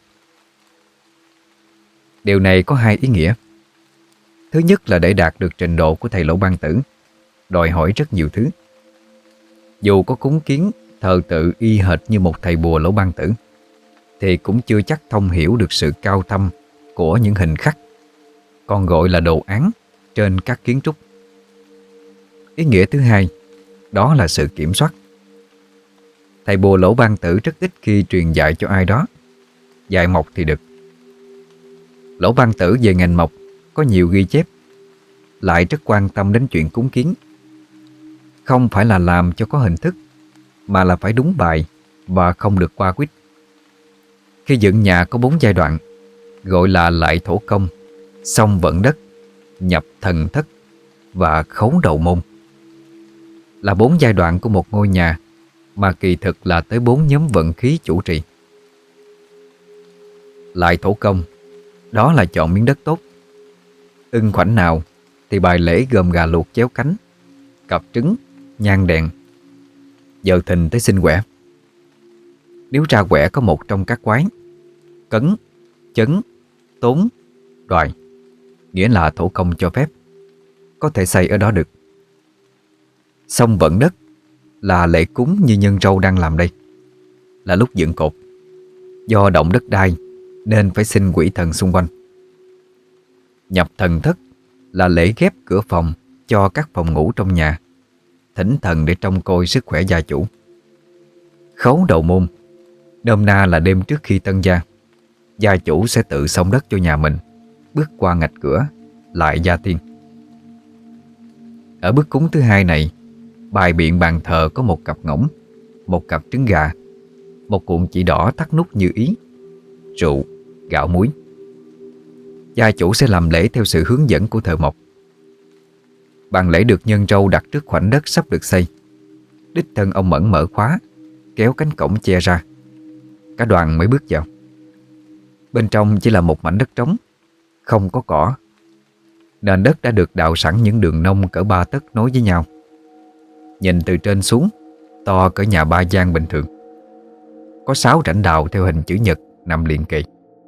S1: Điều này có hai ý nghĩa. Thứ nhất là để đạt được trình độ của thầy Lỗ Ban Tử, đòi hỏi rất nhiều thứ. Dù có cúng kiến thờ tự y hệt như một thầy bùa Lỗ Ban Tử, thì cũng chưa chắc thông hiểu được sự cao thâm của những hình khắc, còn gọi là đồ án, trên các kiến trúc. Ý nghĩa thứ hai, đó là sự kiểm soát. Thầy bùa Lỗ Ban Tử rất ít khi truyền dạy cho ai đó. Dạy mộc thì được. Lỗ Ban Tử về ngành mộc có nhiều ghi chép, lại rất quan tâm đến chuyện cúng kiến. Không phải là làm cho có hình thức, mà là phải đúng bài và không được qua quýt. Khi dựng nhà có bốn giai đoạn, gọi là lại thổ công, xong vận đất, nhập thần thất và khấu đầu môn. Là bốn giai đoạn của một ngôi nhà, mà kỳ thực là tới bốn nhóm vận khí chủ trì. Lại thổ công, đó là chọn miếng đất tốt. Ưng khoảnh nào thì bài lễ gồm gà luộc chéo cánh, cặp trứng, nhang đèn. Giờ thìn tới xin quẻ. Nếu ra quẻ có một trong các quái cấn, chấn, tốn, đoài, nghĩa là thổ công cho phép, có thể xây ở đó được. Xong vận đất là lễ cúng như Nhân Râu đang làm đây, là lúc dựng cột. Do động đất đai nên phải xin quỷ thần xung quanh. Nhập thần thất là lễ ghép cửa phòng cho các phòng ngủ trong nhà, thỉnh thần để trông coi sức khỏe gia chủ. Khấu đầu môn, nôm na là đêm trước khi tân gia, gia chủ sẽ tự xông đất cho nhà mình, bước qua ngạch cửa, lại gia tiên. Ở bước cúng thứ hai này, bài biện bàn thờ có một cặp ngỗng, một cặp trứng gà, một cuộn chỉ đỏ thắt nút như ý, rượu, gạo muối. Gia chủ sẽ làm lễ theo sự hướng dẫn của thợ mộc. Bàn lễ được Nhân Râu đặt trước khoảnh đất sắp được xây. Đích thân ông Mẫn mở khóa, kéo cánh cổng che ra. Cả đoàn mới bước vào. Bên trong chỉ là một mảnh đất trống, không có cỏ. Nền đất đã được đào sẵn những đường nông cỡ ba tấc nối với nhau. Nhìn từ trên xuống, to cỡ nhà ba gian bình thường. Có sáu rãnh đào theo hình chữ nhật nằm liền kề.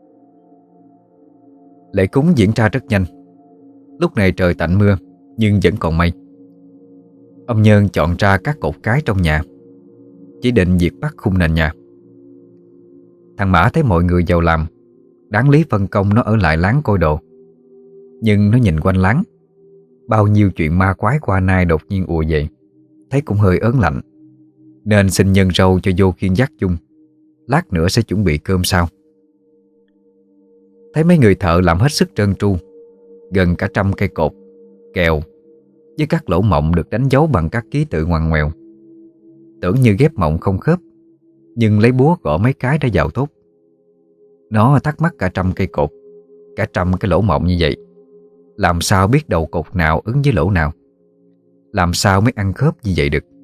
S1: Lễ cúng diễn ra rất nhanh. Lúc này trời tạnh mưa, nhưng vẫn còn mây. Ông Nhơn chọn ra các cột cái trong nhà, chỉ định việc bắt khung nền nhà. Thằng Mã thấy mọi người vào làm, đáng lý phân công nó ở lại láng coi đồ. Nhưng nó nhìn quanh láng, bao nhiêu chuyện ma quái qua nay đột nhiên ùa về, thấy cũng hơi ớn lạnh, nên xin Nhân Râu cho vô khiên dắt chung. Lát nữa sẽ chuẩn bị cơm sau. Thấy mấy người thợ làm hết sức trơn tru, gần cả trăm cây cột, kèo với các lỗ mộng được đánh dấu bằng các ký tự ngoằn ngoèo. Tưởng như ghép mộng không khớp, nhưng lấy búa gõ mấy cái đã vào tốt. Nó thắc mắc cả trăm cây cột, cả trăm cái lỗ mộng như vậy, làm sao biết đầu cột nào ứng với lỗ nào? Làm sao mới ăn khớp như vậy được?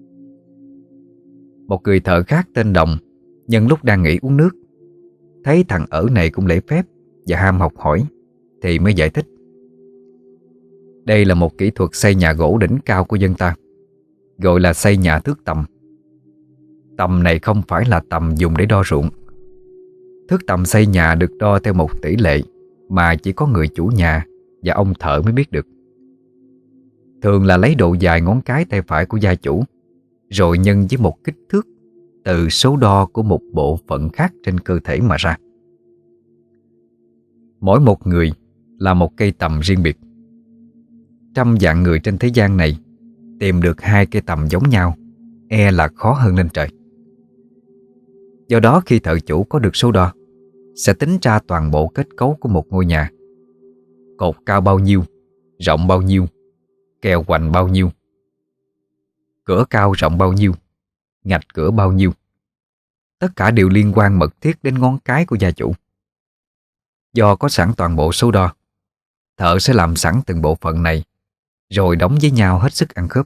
S1: Một người thợ khác tên Đồng, nhân lúc đang nghỉ uống nước, thấy thằng ở này cũng lễ phép và ham học hỏi, thì mới giải thích. Đây là một kỹ thuật xây nhà gỗ đỉnh cao của dân ta, gọi là xây nhà thước tầm. Tầm này không phải là tầm dùng để đo ruộng, Thước tầm xây nhà được đo theo một tỷ lệ mà chỉ có người chủ nhà và ông thợ mới biết được. Thường là lấy độ dài ngón cái tay phải của gia chủ, rồi nhân với một kích thước từ số đo của một bộ phận khác trên cơ thể mà ra. Mỗi một người là một cây tầm riêng biệt. Trăm vạn người trên thế gian này tìm được hai cây tầm giống nhau e là khó hơn lên trời. Do đó khi thợ chủ có được số đo, sẽ tính ra toàn bộ kết cấu của một ngôi nhà. Cột cao bao nhiêu, rộng bao nhiêu, kèo hoành bao nhiêu, cửa cao rộng bao nhiêu, ngạch cửa bao nhiêu. Tất cả đều liên quan mật thiết đến ngón cái của gia chủ. Do có sẵn toàn bộ số đo, thợ sẽ làm sẵn từng bộ phận này rồi đóng với nhau hết sức ăn khớp.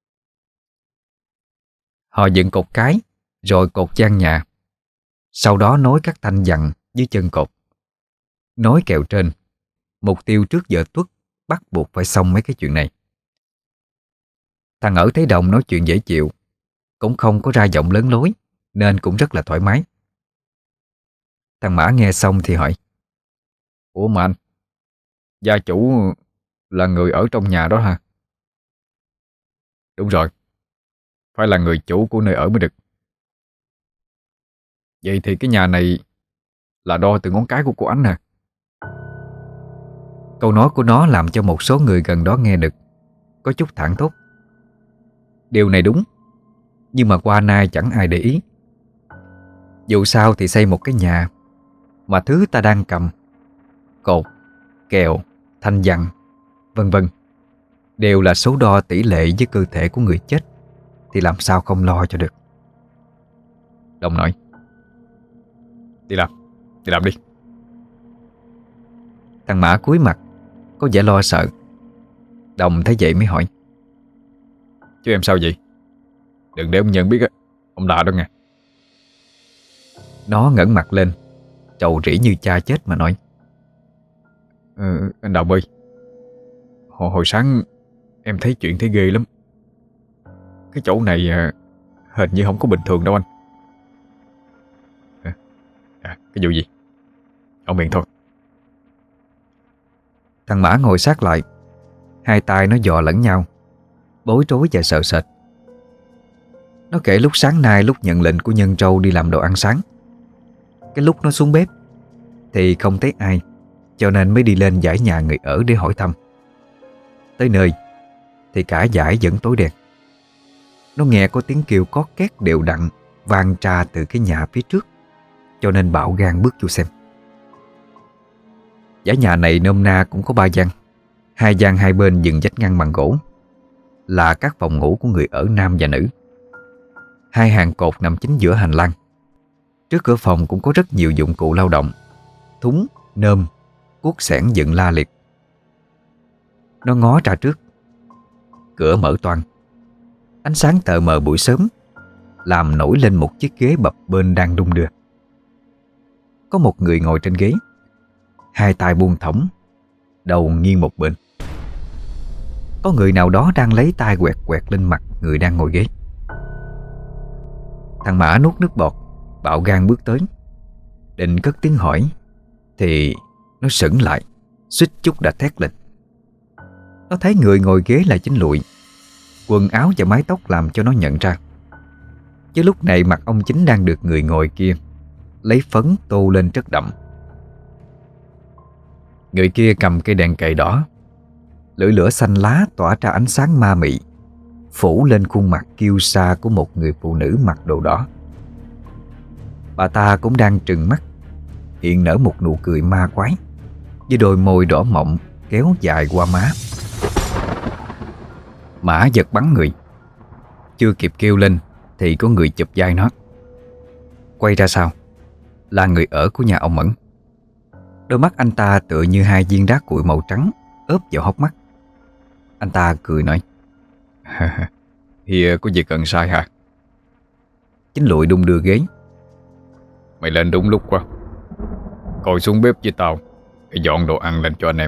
S1: Họ dựng cột cái rồi cột gian nhà, sau đó nối các thanh dặn dưới chân cột. Nối kèo trên, mục tiêu trước giờ tuất bắt buộc phải xong mấy cái chuyện này. Thằng ở thấy Đồng nói chuyện dễ chịu, cũng không có ra giọng lớn lối, nên cũng rất là thoải mái. Thằng Mã nghe xong thì hỏi: Ủa mà anh, gia chủ là người ở trong nhà đó hả? Đúng rồi, phải là người chủ của nơi ở mới được. Vậy thì cái nhà này là đo từ ngón cái của cô Ánh nè. Câu nói của nó làm cho một số người gần đó nghe được có chút thảng thốt. Điều này đúng, nhưng mà qua nay chẳng ai để ý. Dù sao thì xây một cái nhà, mà thứ ta đang cầm, cột, kèo, thanh dặn, vân vân, đều là số đo tỷ lệ với cơ thể của người chết, thì làm sao không lo cho được. Đồng nói: Đi làm, đi làm đi. Thằng Mã cúi mặt, có vẻ lo sợ. Đồng thấy vậy mới hỏi: Chứ em sao vậy? Đừng để ông Nhân biết á, ông đà đó nghe. Nó ngẩng mặt lên, trầu rĩ như cha chết mà nói: ừ, Anh Đồng ơi, hồi, hồi sáng em thấy chuyện thấy ghê lắm. Cái chỗ này à, hình như không có bình thường đâu anh. À, à, cái vụ gì? Ông miệng thôi. Thằng Mã ngồi sát lại, hai tay nó dò lẫn nhau, bối rối và sợ sệt. Nó kể lúc sáng nay lúc nhận lệnh của Nhân Trâu đi làm đồ ăn sáng. Cái lúc nó xuống bếp thì không thấy ai, cho nên mới đi lên dãy nhà người ở để hỏi thăm. Tới nơi thì cả dãy vẫn tối đen. Nó nghe có tiếng kêu cót két đều đặn vang ra từ cái nhà phía trước, cho nên bạo gan bước vô xem. Dãy nhà này nôm na cũng có ba gian. Hai gian hai bên dựng vách ngăn bằng gỗ, là các phòng ngủ của người ở nam và nữ. Hai hàng cột nằm chính giữa hành lang. Trước cửa phòng cũng có rất nhiều dụng cụ lao động: thúng, nơm, cuốc xẻng dựng la liệt. Nó ngó ra trước. Cửa mở toang. Ánh sáng tờ mờ buổi sớm làm nổi lên một chiếc ghế bập bênh đang đung đưa. Có một người ngồi trên ghế, hai tay buông thõng, đầu nghiêng một bên. Có người nào đó đang lấy tay quẹt quẹt lên mặt người đang ngồi ghế. Thằng Mã nuốt nước bọt, bạo gan bước tới, định cất tiếng hỏi thì nó sững lại, suýt chút đã thét lên. Nó thấy người ngồi ghế là Chính Lụi. Quần áo và mái tóc làm cho nó nhận ra. Chứ lúc này mặt ông Chính đang được người ngồi kia lấy phấn tô lên rất đậm. Người kia cầm cây đèn cầy đỏ, lưỡi lửa xanh lá tỏa ra ánh sáng ma mị, phủ lên khuôn mặt kiêu sa của một người phụ nữ mặc đồ đỏ. Bà ta cũng đang trừng mắt, hiện nở một nụ cười ma quái, với đôi môi đỏ mọng kéo dài qua má. Mã giật bắn người. Chưa kịp kêu lên thì có người chụp vai nó. Quay ra sau là người ở của nhà ông Mẫn. Đôi mắt anh ta tựa như hai viên đá cuội màu trắng ốp vào hốc mắt. Anh ta cười nói: Thì có gì cần sai hả? Chính Lụi đung đưa ghế: Mày lên đúng lúc quá. Coi xuống bếp với tao để dọn đồ ăn lên cho anh em.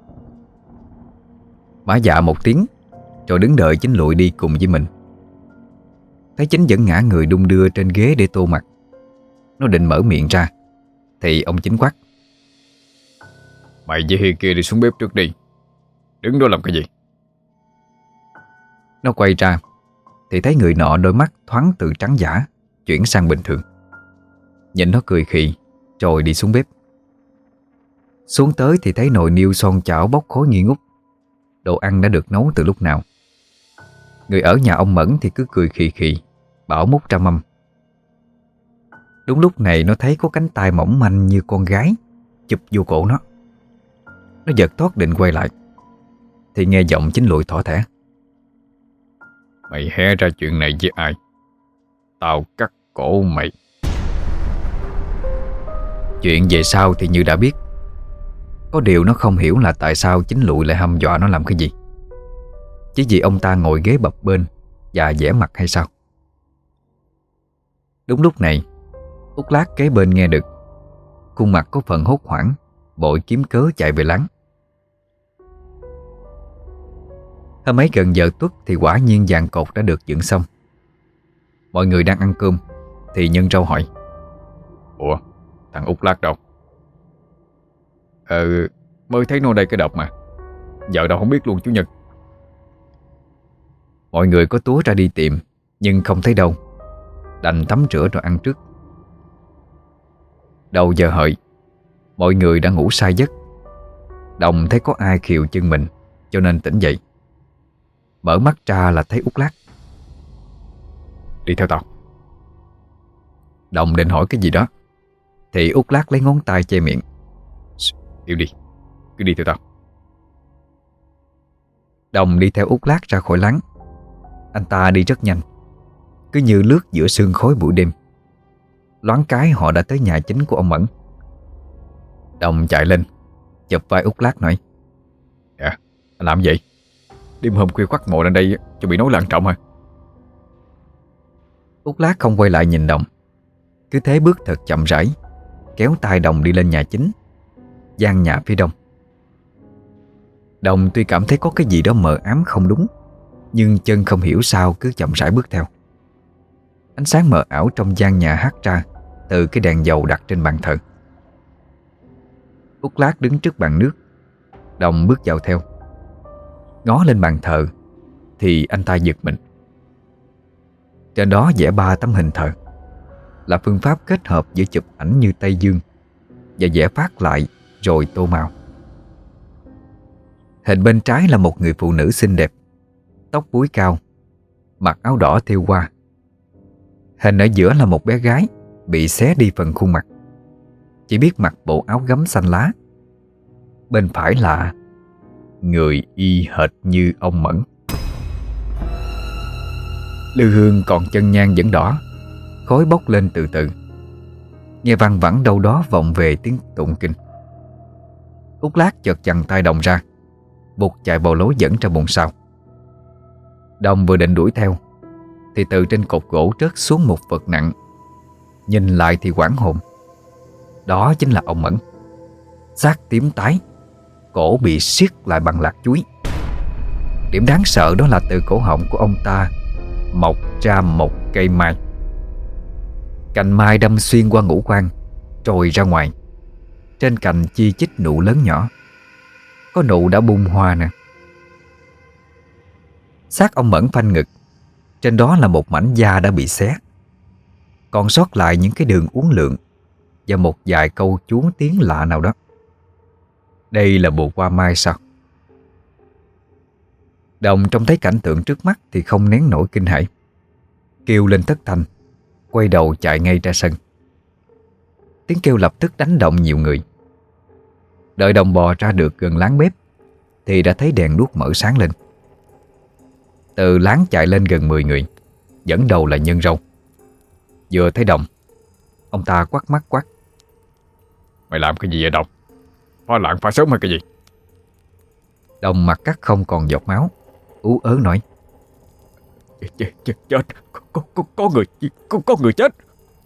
S1: Mã dạ một tiếng, rồi đứng đợi Chính Lụi đi cùng với mình. Thấy Chính vẫn ngã người đung đưa trên ghế để tô mặt, nó định mở miệng ra thì ông Chính quát:
S2: Mày với Hi kia đi xuống bếp trước đi. Đứng đó làm cái gì?
S1: Nó quay ra thì thấy người nọ đôi mắt thoáng từ trắng dã chuyển sang bình thường. Nhìn nó cười khì rồi đi xuống bếp. Xuống tới thì thấy nồi niêu son chảo bốc khói nghi ngút. Đồ ăn đã được nấu từ lúc nào. Người ở nhà ông Mẫn thì cứ cười khì khì bảo múc ra mâm. Đúng lúc này nó thấy có cánh tay mỏng manh như con gái chụp vô cổ nó. Nó giật thoát định quay lại thì nghe giọng Chính Lụi thỏ thẻ:
S2: Mày hé ra chuyện này với ai? Tao cắt cổ mày.
S1: Chuyện về sau thì Như đã biết. Có điều nó không hiểu là tại sao Chính Lụi lại hăm dọa nó làm cái gì. Chỉ vì ông ta ngồi ghế bập bênh và vẽ mặt hay sao? Đúng lúc này, Út Lát kế bên nghe được, khuôn mặt có phần hốt hoảng, vội kiếm cớ chạy về láng. Hôm ấy gần giờ tuất thì quả nhiên giàn cột đã được dựng xong. Mọi người đang ăn cơm thì Nhân Râu hỏi:
S2: Ủa, thằng Út Lát đâu? Ờ, mới thấy nó đây cái đợt mà. Giờ đâu không biết luôn chú Nhân.
S1: Mọi người có túa ra đi tìm nhưng không thấy đâu, đành tắm rửa rồi ăn trước. Đầu giờ hợi, mọi người đã ngủ say giấc. Đồng thấy có ai khều chân mình cho nên tỉnh dậy. Mở mắt ra là thấy Út Lát.
S2: Đi theo tao.
S1: Đồng định hỏi cái gì đó thì Út Lát lấy ngón tay che miệng:
S2: Yêu đi, cứ đi theo tao.
S1: Đồng đi theo Út Lát ra khỏi láng. Anh ta đi rất nhanh, cứ như lướt giữa sương khói buổi đêm. Loáng cái họ đã tới nhà chính của ông Mẫn. Đồng chạy lên chụp vai Út Lát nói:
S2: Dạ, anh làm vậy? Đêm hôm khuya khoắt ngồi lên đây cho bị nói lan trọng hả?
S1: Út Lát không quay lại nhìn Đồng, cứ thế bước thật chậm rãi, kéo tay Đồng đi lên nhà chính, gian nhà phía đông. Đồng tuy cảm thấy có cái gì đó mờ ám không đúng, nhưng chân không hiểu sao cứ chậm rãi bước theo. Ánh sáng mờ ảo trong gian nhà hắt ra từ cái đèn dầu đặt trên bàn thờ. Út Lát đứng trước bàn nước, Đồng bước vào theo. Ngó lên bàn thờ thì anh ta giật mình. Trên đó vẽ ba tấm hình thờ, là phương pháp kết hợp giữa chụp ảnh như Tây Dương và vẽ phát lại rồi tô màu. Hình bên trái là một người phụ nữ xinh đẹp, tóc búi cao, mặc áo đỏ thêu hoa. Hình ở giữa là một bé gái bị xé đi phần khuôn mặt, chỉ biết mặc bộ áo gấm xanh lá. Bên phải là người y hệt như ông Mẫn. Lư hương còn chân nhang vẫn đỏ, khói bốc lên từ từ. Nghe văng vẳng đâu đó vọng về tiếng tụng kinh. Út Lát chợt giằng tay Đồng ra, buộc chạy vào lối dẫn ra buồng sau. Đồng vừa định đuổi theo thì từ trên cột gỗ rớt xuống một vật nặng. Nhìn lại thì hoảng hồn. Đó chính là ông Mẫn. Xác tím tái, cổ bị siết lại bằng lạc chuối. Điểm đáng sợ đó là từ cổ họng của ông ta mọc ra một cây mai. Cành mai đâm xuyên qua ngũ quan trồi ra ngoài. Trên cành chi chít nụ lớn nhỏ, có nụ đã bung hoa nè. Xác ông Mẫn phanh ngực, trên đó là một mảnh da đã bị xé, còn sót lại những cái đường uốn lượn và một vài câu chú tiếng lạ nào đó. Đây là bộ hoa mai sao? Đồng trông thấy cảnh tượng trước mắt thì không nén nổi kinh hãi, kêu lên thất thanh, quay đầu chạy ngay ra sân. Tiếng kêu lập tức đánh động nhiều người. Đợi Đồng bò ra được gần láng bếp thì đã thấy đèn đuốc mở sáng lên. Từ láng chạy lên gần mười người, dẫn đầu là Nhân Râu. Vừa thấy Đồng, ông ta quắt mắt quát:
S2: Mày làm cái gì vậy Đồng? Phá lạng phá sớm hay cái gì?
S1: Đồng mặt cắt không còn giọt máu, ú ớ nói:
S2: Chết, chết, chết. Có, có, có người có, có người chết.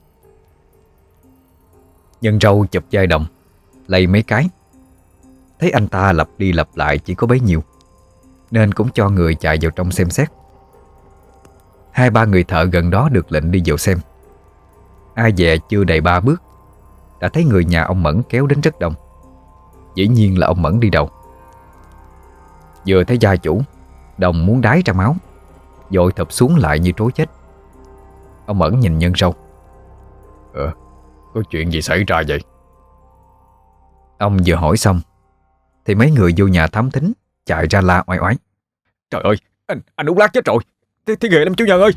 S1: Nhân Râu chụp vai Đồng, lay mấy cái. Thấy anh ta lặp đi lặp lại chỉ có bấy nhiêu, nên cũng cho người chạy vào trong xem xét. Hai ba người thợ gần đó được lệnh đi vào xem. Ai dè chưa đầy ba bước đã thấy người nhà ông Mẫn kéo đến rất đông. Dĩ nhiên là ông Mẫn đi đầu. Vừa thấy gia chủ, Đồng muốn đái ra máu, vội thụp xuống lại như trối chết. Ông Mẫn nhìn Nhân Râu.
S2: Ờ, có chuyện gì xảy ra vậy?
S1: Ông vừa hỏi xong thì mấy người vô nhà thám thính chạy ra la oai oái.
S2: Trời ơi, anh anh Út Lát chết rồi. Thế, thế ghê lắm chú Nhân ơi.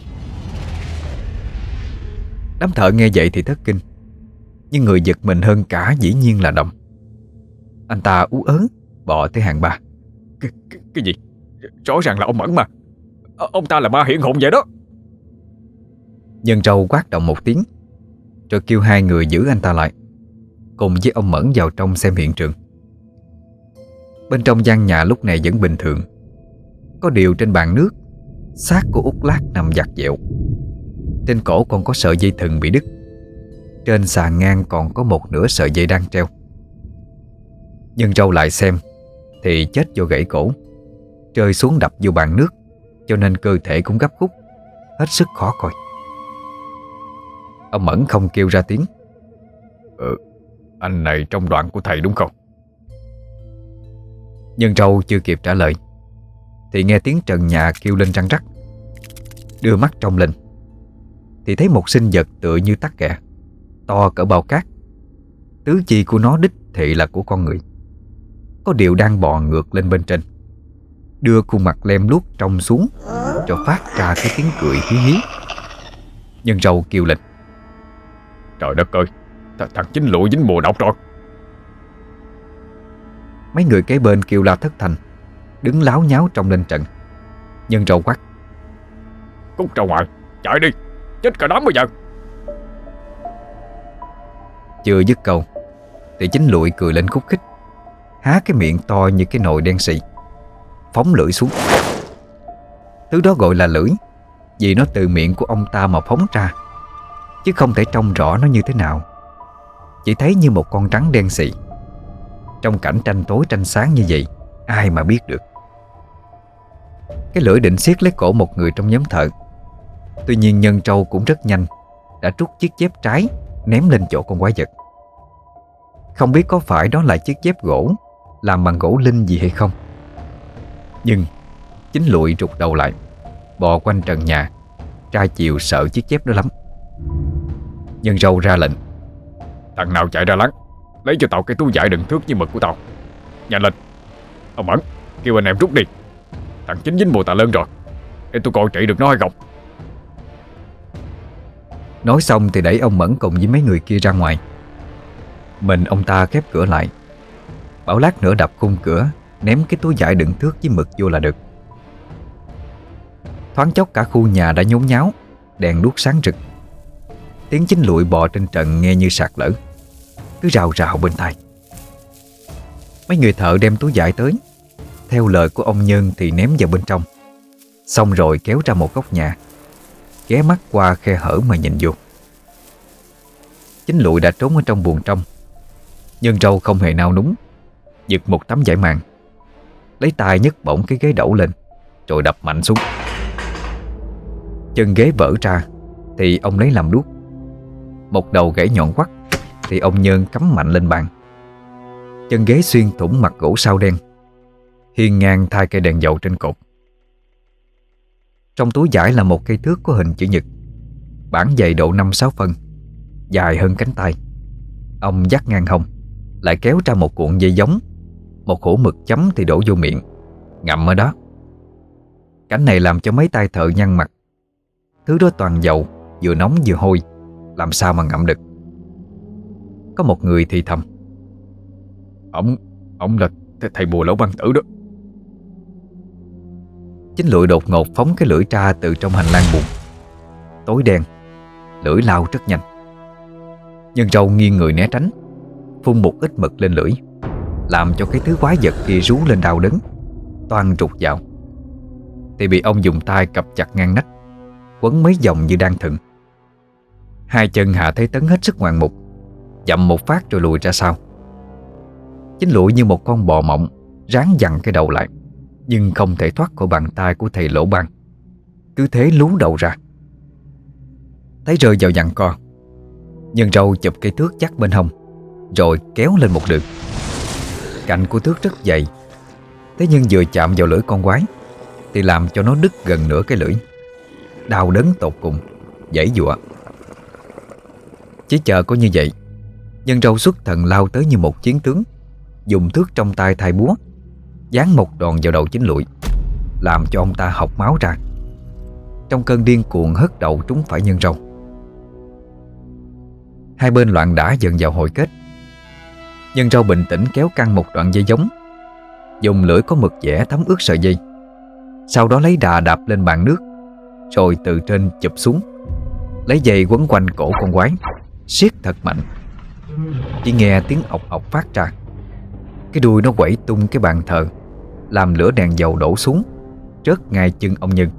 S1: Đám thợ nghe vậy thì thất kinh, nhưng người giật mình hơn cả dĩ nhiên là Đồng. Anh ta ú ớ bò tới hàng ba.
S2: Cái, cái, cái gì? Rõ ràng là ông Mẫn mà. Ờ, Ông ta là ma hiện hồn vậy đó.
S1: Nhân Râu quát động một tiếng, rồi kêu hai người giữ anh ta lại, cùng với ông Mẫn vào trong xem hiện trường. Bên trong gian nhà lúc này vẫn bình thường. Có điều trên bàn nước, xác của Út Lát nằm vặt vẹo. Trên cổ còn có sợi dây thừng bị đứt. Trên sàn ngang còn có một nửa sợi dây đang treo. Nhân Râu lại xem thì chết do gãy cổ, rơi xuống đập vô bàn nước, cho nên cơ thể cũng gấp khúc, hết sức khó coi. Ông Mẫn không kêu ra tiếng.
S2: Ừ, anh này trong đoạn của thầy đúng không?
S1: Nhân Râu chưa kịp trả lời thì nghe tiếng trần nhà kêu lên răng rắc. Đưa mắt trông lên thì thấy một sinh vật tựa như tắc kè, to cỡ bao cát. Tứ chi của nó đích thị là của con người, có điều đang bò ngược lên bên trên, đưa khuôn mặt lem luốc trông xuống, cho phát ra cái tiếng cười hí hí. Nhân Râu kêu lên.
S2: Trời đất ơi, th thằng Chính Lụi dính bùa độc rồi.
S1: Mấy người kế bên kêu la thất thanh, đứng láo nháo trông lên trận. Nhân Râu quát.
S2: Cút ra ngoài, chạy đi, chết cả đám bây giờ.
S1: Chưa dứt câu thì Chính Lụi cười lên khúc khích, há cái miệng to như cái nồi đen xì, phóng lưỡi xuống. Thứ đó gọi là lưỡi vì nó từ miệng của ông ta mà phóng ra, chứ không thể trông rõ nó như thế nào. Chỉ thấy như một con rắn đen xì. Trong cảnh tranh tối tranh sáng như vậy, ai mà biết được. Cái lưỡi định siết lấy cổ một người trong nhóm thợ. Tuy nhiên Nhân Râu cũng rất nhanh đã trút chiếc dép trái ném lên chỗ con quái vật. Không biết có phải đó là chiếc dép gỗ làm bằng gỗ linh gì hay không. Nhưng Chính Lụi rụt đầu lại, bò quanh trần nhà, tra chiều sợ chiếc dép đó lắm. Nhân Râu ra lệnh.
S2: Thằng nào chạy ra lắng, lấy cho tao cái túi vải đựng thước như mực của tao. Nhanh lên. Ông Mẫn, kêu anh em rút đi. Thằng Chính dính bùa tà lơn rồi, để tôi coi trị được nó hay không.
S1: Nói xong thì đẩy ông Mẫn cùng với mấy người kia ra ngoài. Mình ông ta khép cửa lại, bảo lát nữa đập khung cửa, ném cái túi vải đựng thước với mực vô là được. Thoáng chốc cả khu nhà đã nhốn nháo, đèn đuốc sáng rực. Tiếng Chính Lụi bò trên trần nghe như sạt lở, cứ rào rào bên tai. Mấy người thợ đem túi vải tới, theo lời của ông Nhân thì ném vào bên trong. Xong rồi kéo ra một góc nhà, ghé mắt qua khe hở mà nhìn vô. Chính Lụi đã trốn ở trong buồng trong. Nhân Râu không hề nao núng, giật một tấm vải màn, lấy tay nhấc bổng cái ghế đẩu lên, rồi đập mạnh xuống. Chân ghế vỡ ra thì ông lấy làm đuốc. Một đầu gãy nhọn quắt thì ông Nhân cắm mạnh lên bàn. Chân ghế xuyên thủng mặt gỗ sao đen, hiên ngang thay cây đèn dầu trên cột. Trong túi vải là một cây thước có hình chữ nhật, bản dày độ năm sáu phân, dài hơn cánh tay. Ông dắt ngang hông, lại kéo ra một cuộn dây giống, một hũ mực chấm thì đổ vô miệng, ngậm ở đó. Cảnh này làm cho mấy tay thợ nhăn mặt. Thứ đó toàn dầu, vừa nóng vừa hôi, làm sao mà ngậm được. Có một người thì thầm.
S2: Ông, ông là th thầy bùa Lỗ Văn Tử đó.
S1: Chính Lụi đột ngột phóng cái lưỡi ra từ trong hành lang buồng. Tối đen, lưỡi lao rất nhanh. Nhân Râu nghiêng người né tránh, phun một ít mực lên lưỡi, làm cho cái thứ quái vật kia rú lên đau đớn, toan rụt vào. Thì bị ông dùng tay cặp chặt ngang nách, quấn mấy vòng như đang thừng. Hai chân Hạ Thế Tấn hết sức ngoạn mục, dậm một phát rồi lùi ra sau. Chính Lụi như một con bò mộng, ráng giằng cái đầu lại, nhưng không thể thoát khỏi bàn tay của thầy Lỗ Ban, cứ thế lú đầu ra. Thấy rơi vào giằng co, Nhân Râu chụp cây thước chắc bên hông, rồi kéo lên một đường. Cạnh của thước rất dày, thế nhưng vừa chạm vào lưỡi con quái thì làm cho nó đứt gần nửa cái lưỡi. Đau đớn tột cùng, giãy giụa. Chỉ chờ có như vậy, Nhân Râu xuất thần lao tới như một chiến tướng, dùng thước trong tay thay búa, giáng một đòn vào đầu Chính Lụi, làm cho ông ta hộc máu ra. Trong cơn điên cuồng hất đầu trúng phải Nhân Râu. Hai bên loạn đả dần vào hồi kết. Nhân Râu bình tĩnh kéo căng một đoạn dây giống, dùng lưỡi có mực vẽ thấm ướt sợi dây, sau đó lấy đà đạp lên bàn nước, rồi từ trên chụp xuống, lấy dây quấn quanh cổ con quái, siết thật mạnh. Chỉ nghe tiếng ọc ọc phát ra. Cái đuôi nó quẩy tung cái bàn thờ, làm lửa đèn dầu đổ xuống, rớt ngay chân ông Nhân.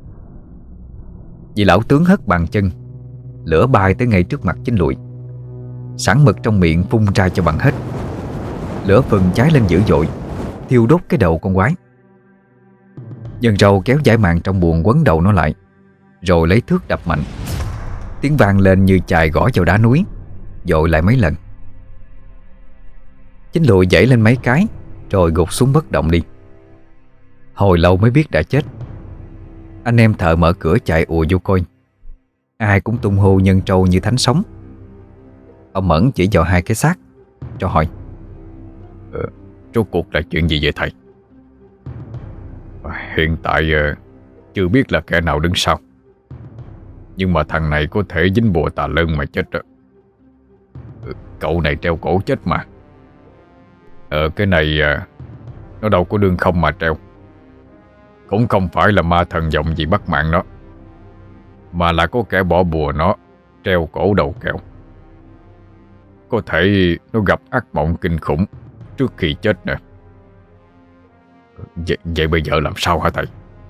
S1: Vì lão tướng hất bàn chân, lửa bay tới ngay trước mặt Chính Lụi. Sẵn mực trong miệng phun ra cho bằng hết. Lửa phừng cháy lên dữ dội, thiêu đốt cái đầu con quái. Nhân Râu kéo dải màn trong buồng quấn đầu nó lại, rồi lấy thước đập mạnh. Tiếng vang lên như chài gõ vào đá núi, dội lại mấy lần. Chính Lụi giãy lên mấy cái, rồi gục xuống bất động đi. Hồi lâu mới biết đã chết. Anh em thợ mở cửa chạy ùa vô coi. Ai cũng tung hô Nhân Râu như thánh sống. Ông Mẫn chỉ vào hai cái xác, cho hỏi:
S2: ờ, Rốt cuộc là chuyện gì vậy thầy? Hiện tại uh, chưa biết là kẻ nào đứng sau, nhưng mà thằng này có thể dính bùa tà lân mà chết đó. Cậu này treo cổ chết mà. Ờ cái này uh, nó đâu có đương không mà treo. Cũng không phải là ma thần giọng gì bắt mạng nó, mà là có kẻ bỏ bùa nó treo cổ đầu kẹo. Có thể nó gặp ác mộng kinh khủng trước khi chết nè. Vậy, vậy bây giờ làm sao hả thầy?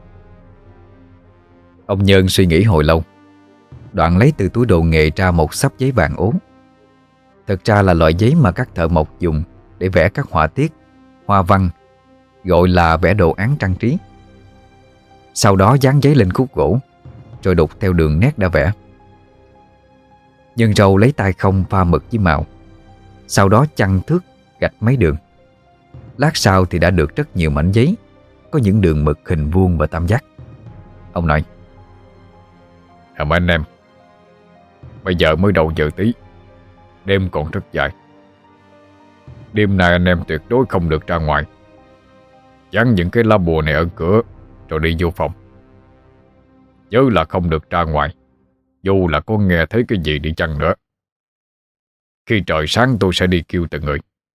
S1: Ông Nhân suy nghĩ hồi lâu, đoạn lấy từ túi đồ nghề ra một xấp giấy vàng ố. Thật ra là loại giấy mà các thợ mộc dùng để vẽ các họa tiết, hoa văn, gọi là vẽ đồ án trang trí. Sau đó dán giấy lên khúc gỗ, rồi đục theo đường nét đã vẽ. Nhân Râu lấy tay không pha mực với màu, sau đó chăn thước gạch mấy đường. Lát sau thì đã được rất nhiều mảnh giấy, có những đường mực hình vuông và tam giác. Ông nói:
S2: À mà anh em, bây giờ mới đầu giờ tí, đêm còn rất dài. Đêm nay anh em tuyệt đối không được ra ngoài. Dán những cái lá bùa này ở cửa, rồi đi vô phòng. Nhớ là không được ra ngoài, dù là có nghe thấy cái gì đi chăng nữa. Khi trời sáng tôi sẽ đi kêu từng người.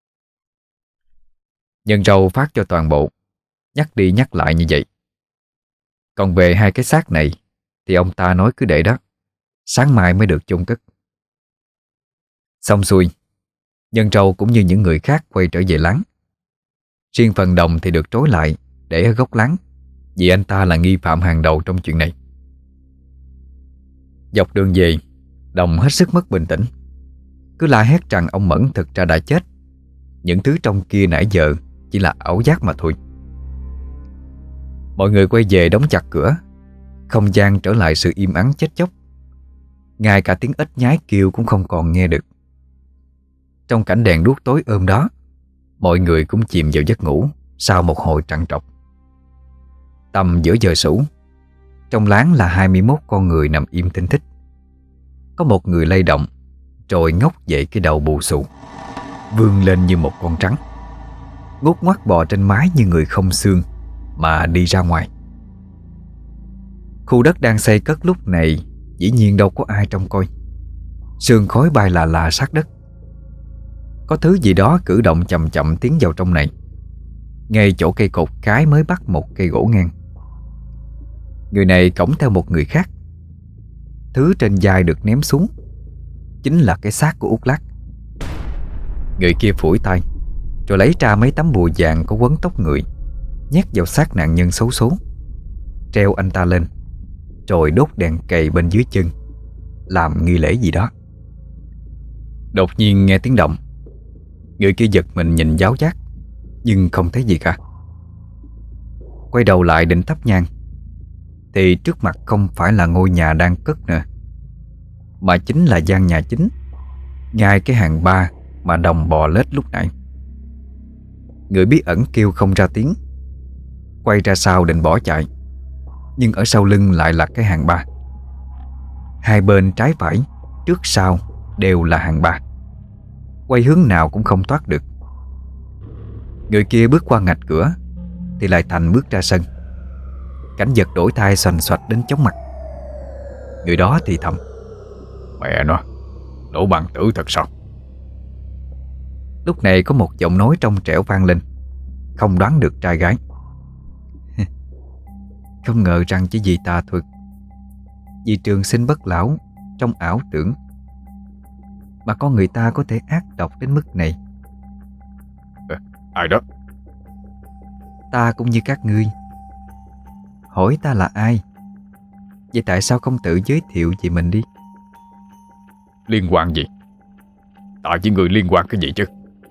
S1: Nhân Râu phát cho toàn bộ, nhắc đi nhắc lại như vậy. Còn về hai cái xác này thì ông ta nói cứ để đó, sáng mai mới được chôn cất. Xong xuôi, Nhân Râu cũng như những người khác quay trở về láng. Riêng phần Đồng thì được trối lại để ở góc láng, vì anh ta là nghi phạm hàng đầu trong chuyện này. Dọc đường về, Đồng hết sức mất bình tĩnh, cứ la hét rằng ông Mẫn thực ra đã chết. Những thứ trong kia nãy giờ chỉ là ảo giác mà thôi. Mọi người quay về đóng chặt cửa, không gian trở lại sự im ắng chết chóc. Ngay cả tiếng ếch nhái kêu cũng không còn nghe được. Trong cảnh đèn đuốc tối ôm đó, mọi người cũng chìm vào giấc ngủ sau một hồi trằn trọc. Tầm giữa giờ sửu, trong láng là hai mươi mốt con người nằm im thinh thích. Có một người lay động, rồi ngóc dậy cái đầu bù xù, vươn lên như một con trắng, ngốt ngoắt bò trên mái như người không xương mà đi ra ngoài. Khu đất đang xây cất lúc này dĩ nhiên đâu có ai trông coi. Sương khói bay là là sát đất. Có thứ gì đó cử động chậm chậm tiến vào trong này. Ngay chỗ cây cột cái mới bắt một cây gỗ ngang. Người này cõng theo một người khác. Thứ trên vai được ném xuống chính là cái xác của Út Lát. Người kia phủi tay, rồi lấy ra mấy tấm bùa vàng có quấn tóc người, nhét vào xác nạn nhân xấu số, treo anh ta lên, rồi đốt đèn cầy bên dưới chân, làm nghi lễ gì đó. Đột nhiên nghe tiếng động. Người kia giật mình nhìn giáo giác, nhưng không thấy gì cả. Quay đầu lại định thắp nhang, thì trước mặt không phải là ngôi nhà đang cất nữa, mà chính là gian nhà chính, ngay cái hàng ba mà đồng bò lết lúc nãy. Người bí ẩn kêu không ra tiếng, quay ra sau định bỏ chạy, nhưng ở sau lưng lại là cái hàng ba. Hai bên trái phải, trước sau đều là hàng ba, quay hướng nào cũng không thoát được. Người kia bước qua ngạch cửa thì lại Thành bước ra sân. Cảnh vật đổi thay xoành xoạch đến chóng mặt. Người đó thì thầm:
S2: Mẹ nó, Lỗ Bằng Tử thật sao?
S1: Lúc này có một giọng nói trong trẻo vang lên, không đoán được trai gái. Không ngờ rằng chỉ vì tà thuật, vì trường sinh bất lão trong ảo tưởng mà con người ta có thể ác độc đến mức này.
S2: À, ai đó?
S1: Ta cũng như các ngươi. Hỏi ta là ai, vậy tại sao không tự giới thiệu về mình đi?
S2: Liên quan gì? Ta với người liên quan cái gì chứ?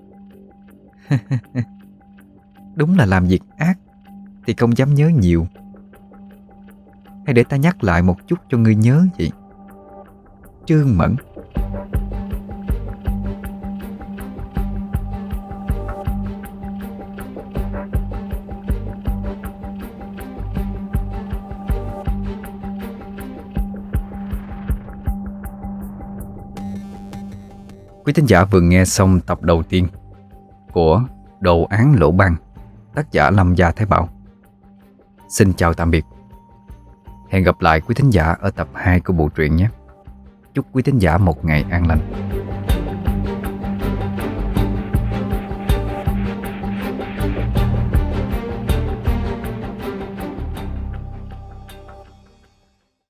S1: Đúng là làm việc ác thì không dám nhớ nhiều. Hay để ta nhắc lại một chút cho ngươi nhớ vậy. Trương Mẫn. Quý thính giả vừa nghe xong tập đầu tiên của Đồ án Lỗ Băng, tác giả Lâm Gia Thái Bảo. Xin chào tạm biệt. Hẹn gặp lại quý thính giả ở tập hai của bộ truyện nhé. Chúc quý thính giả một ngày an lành.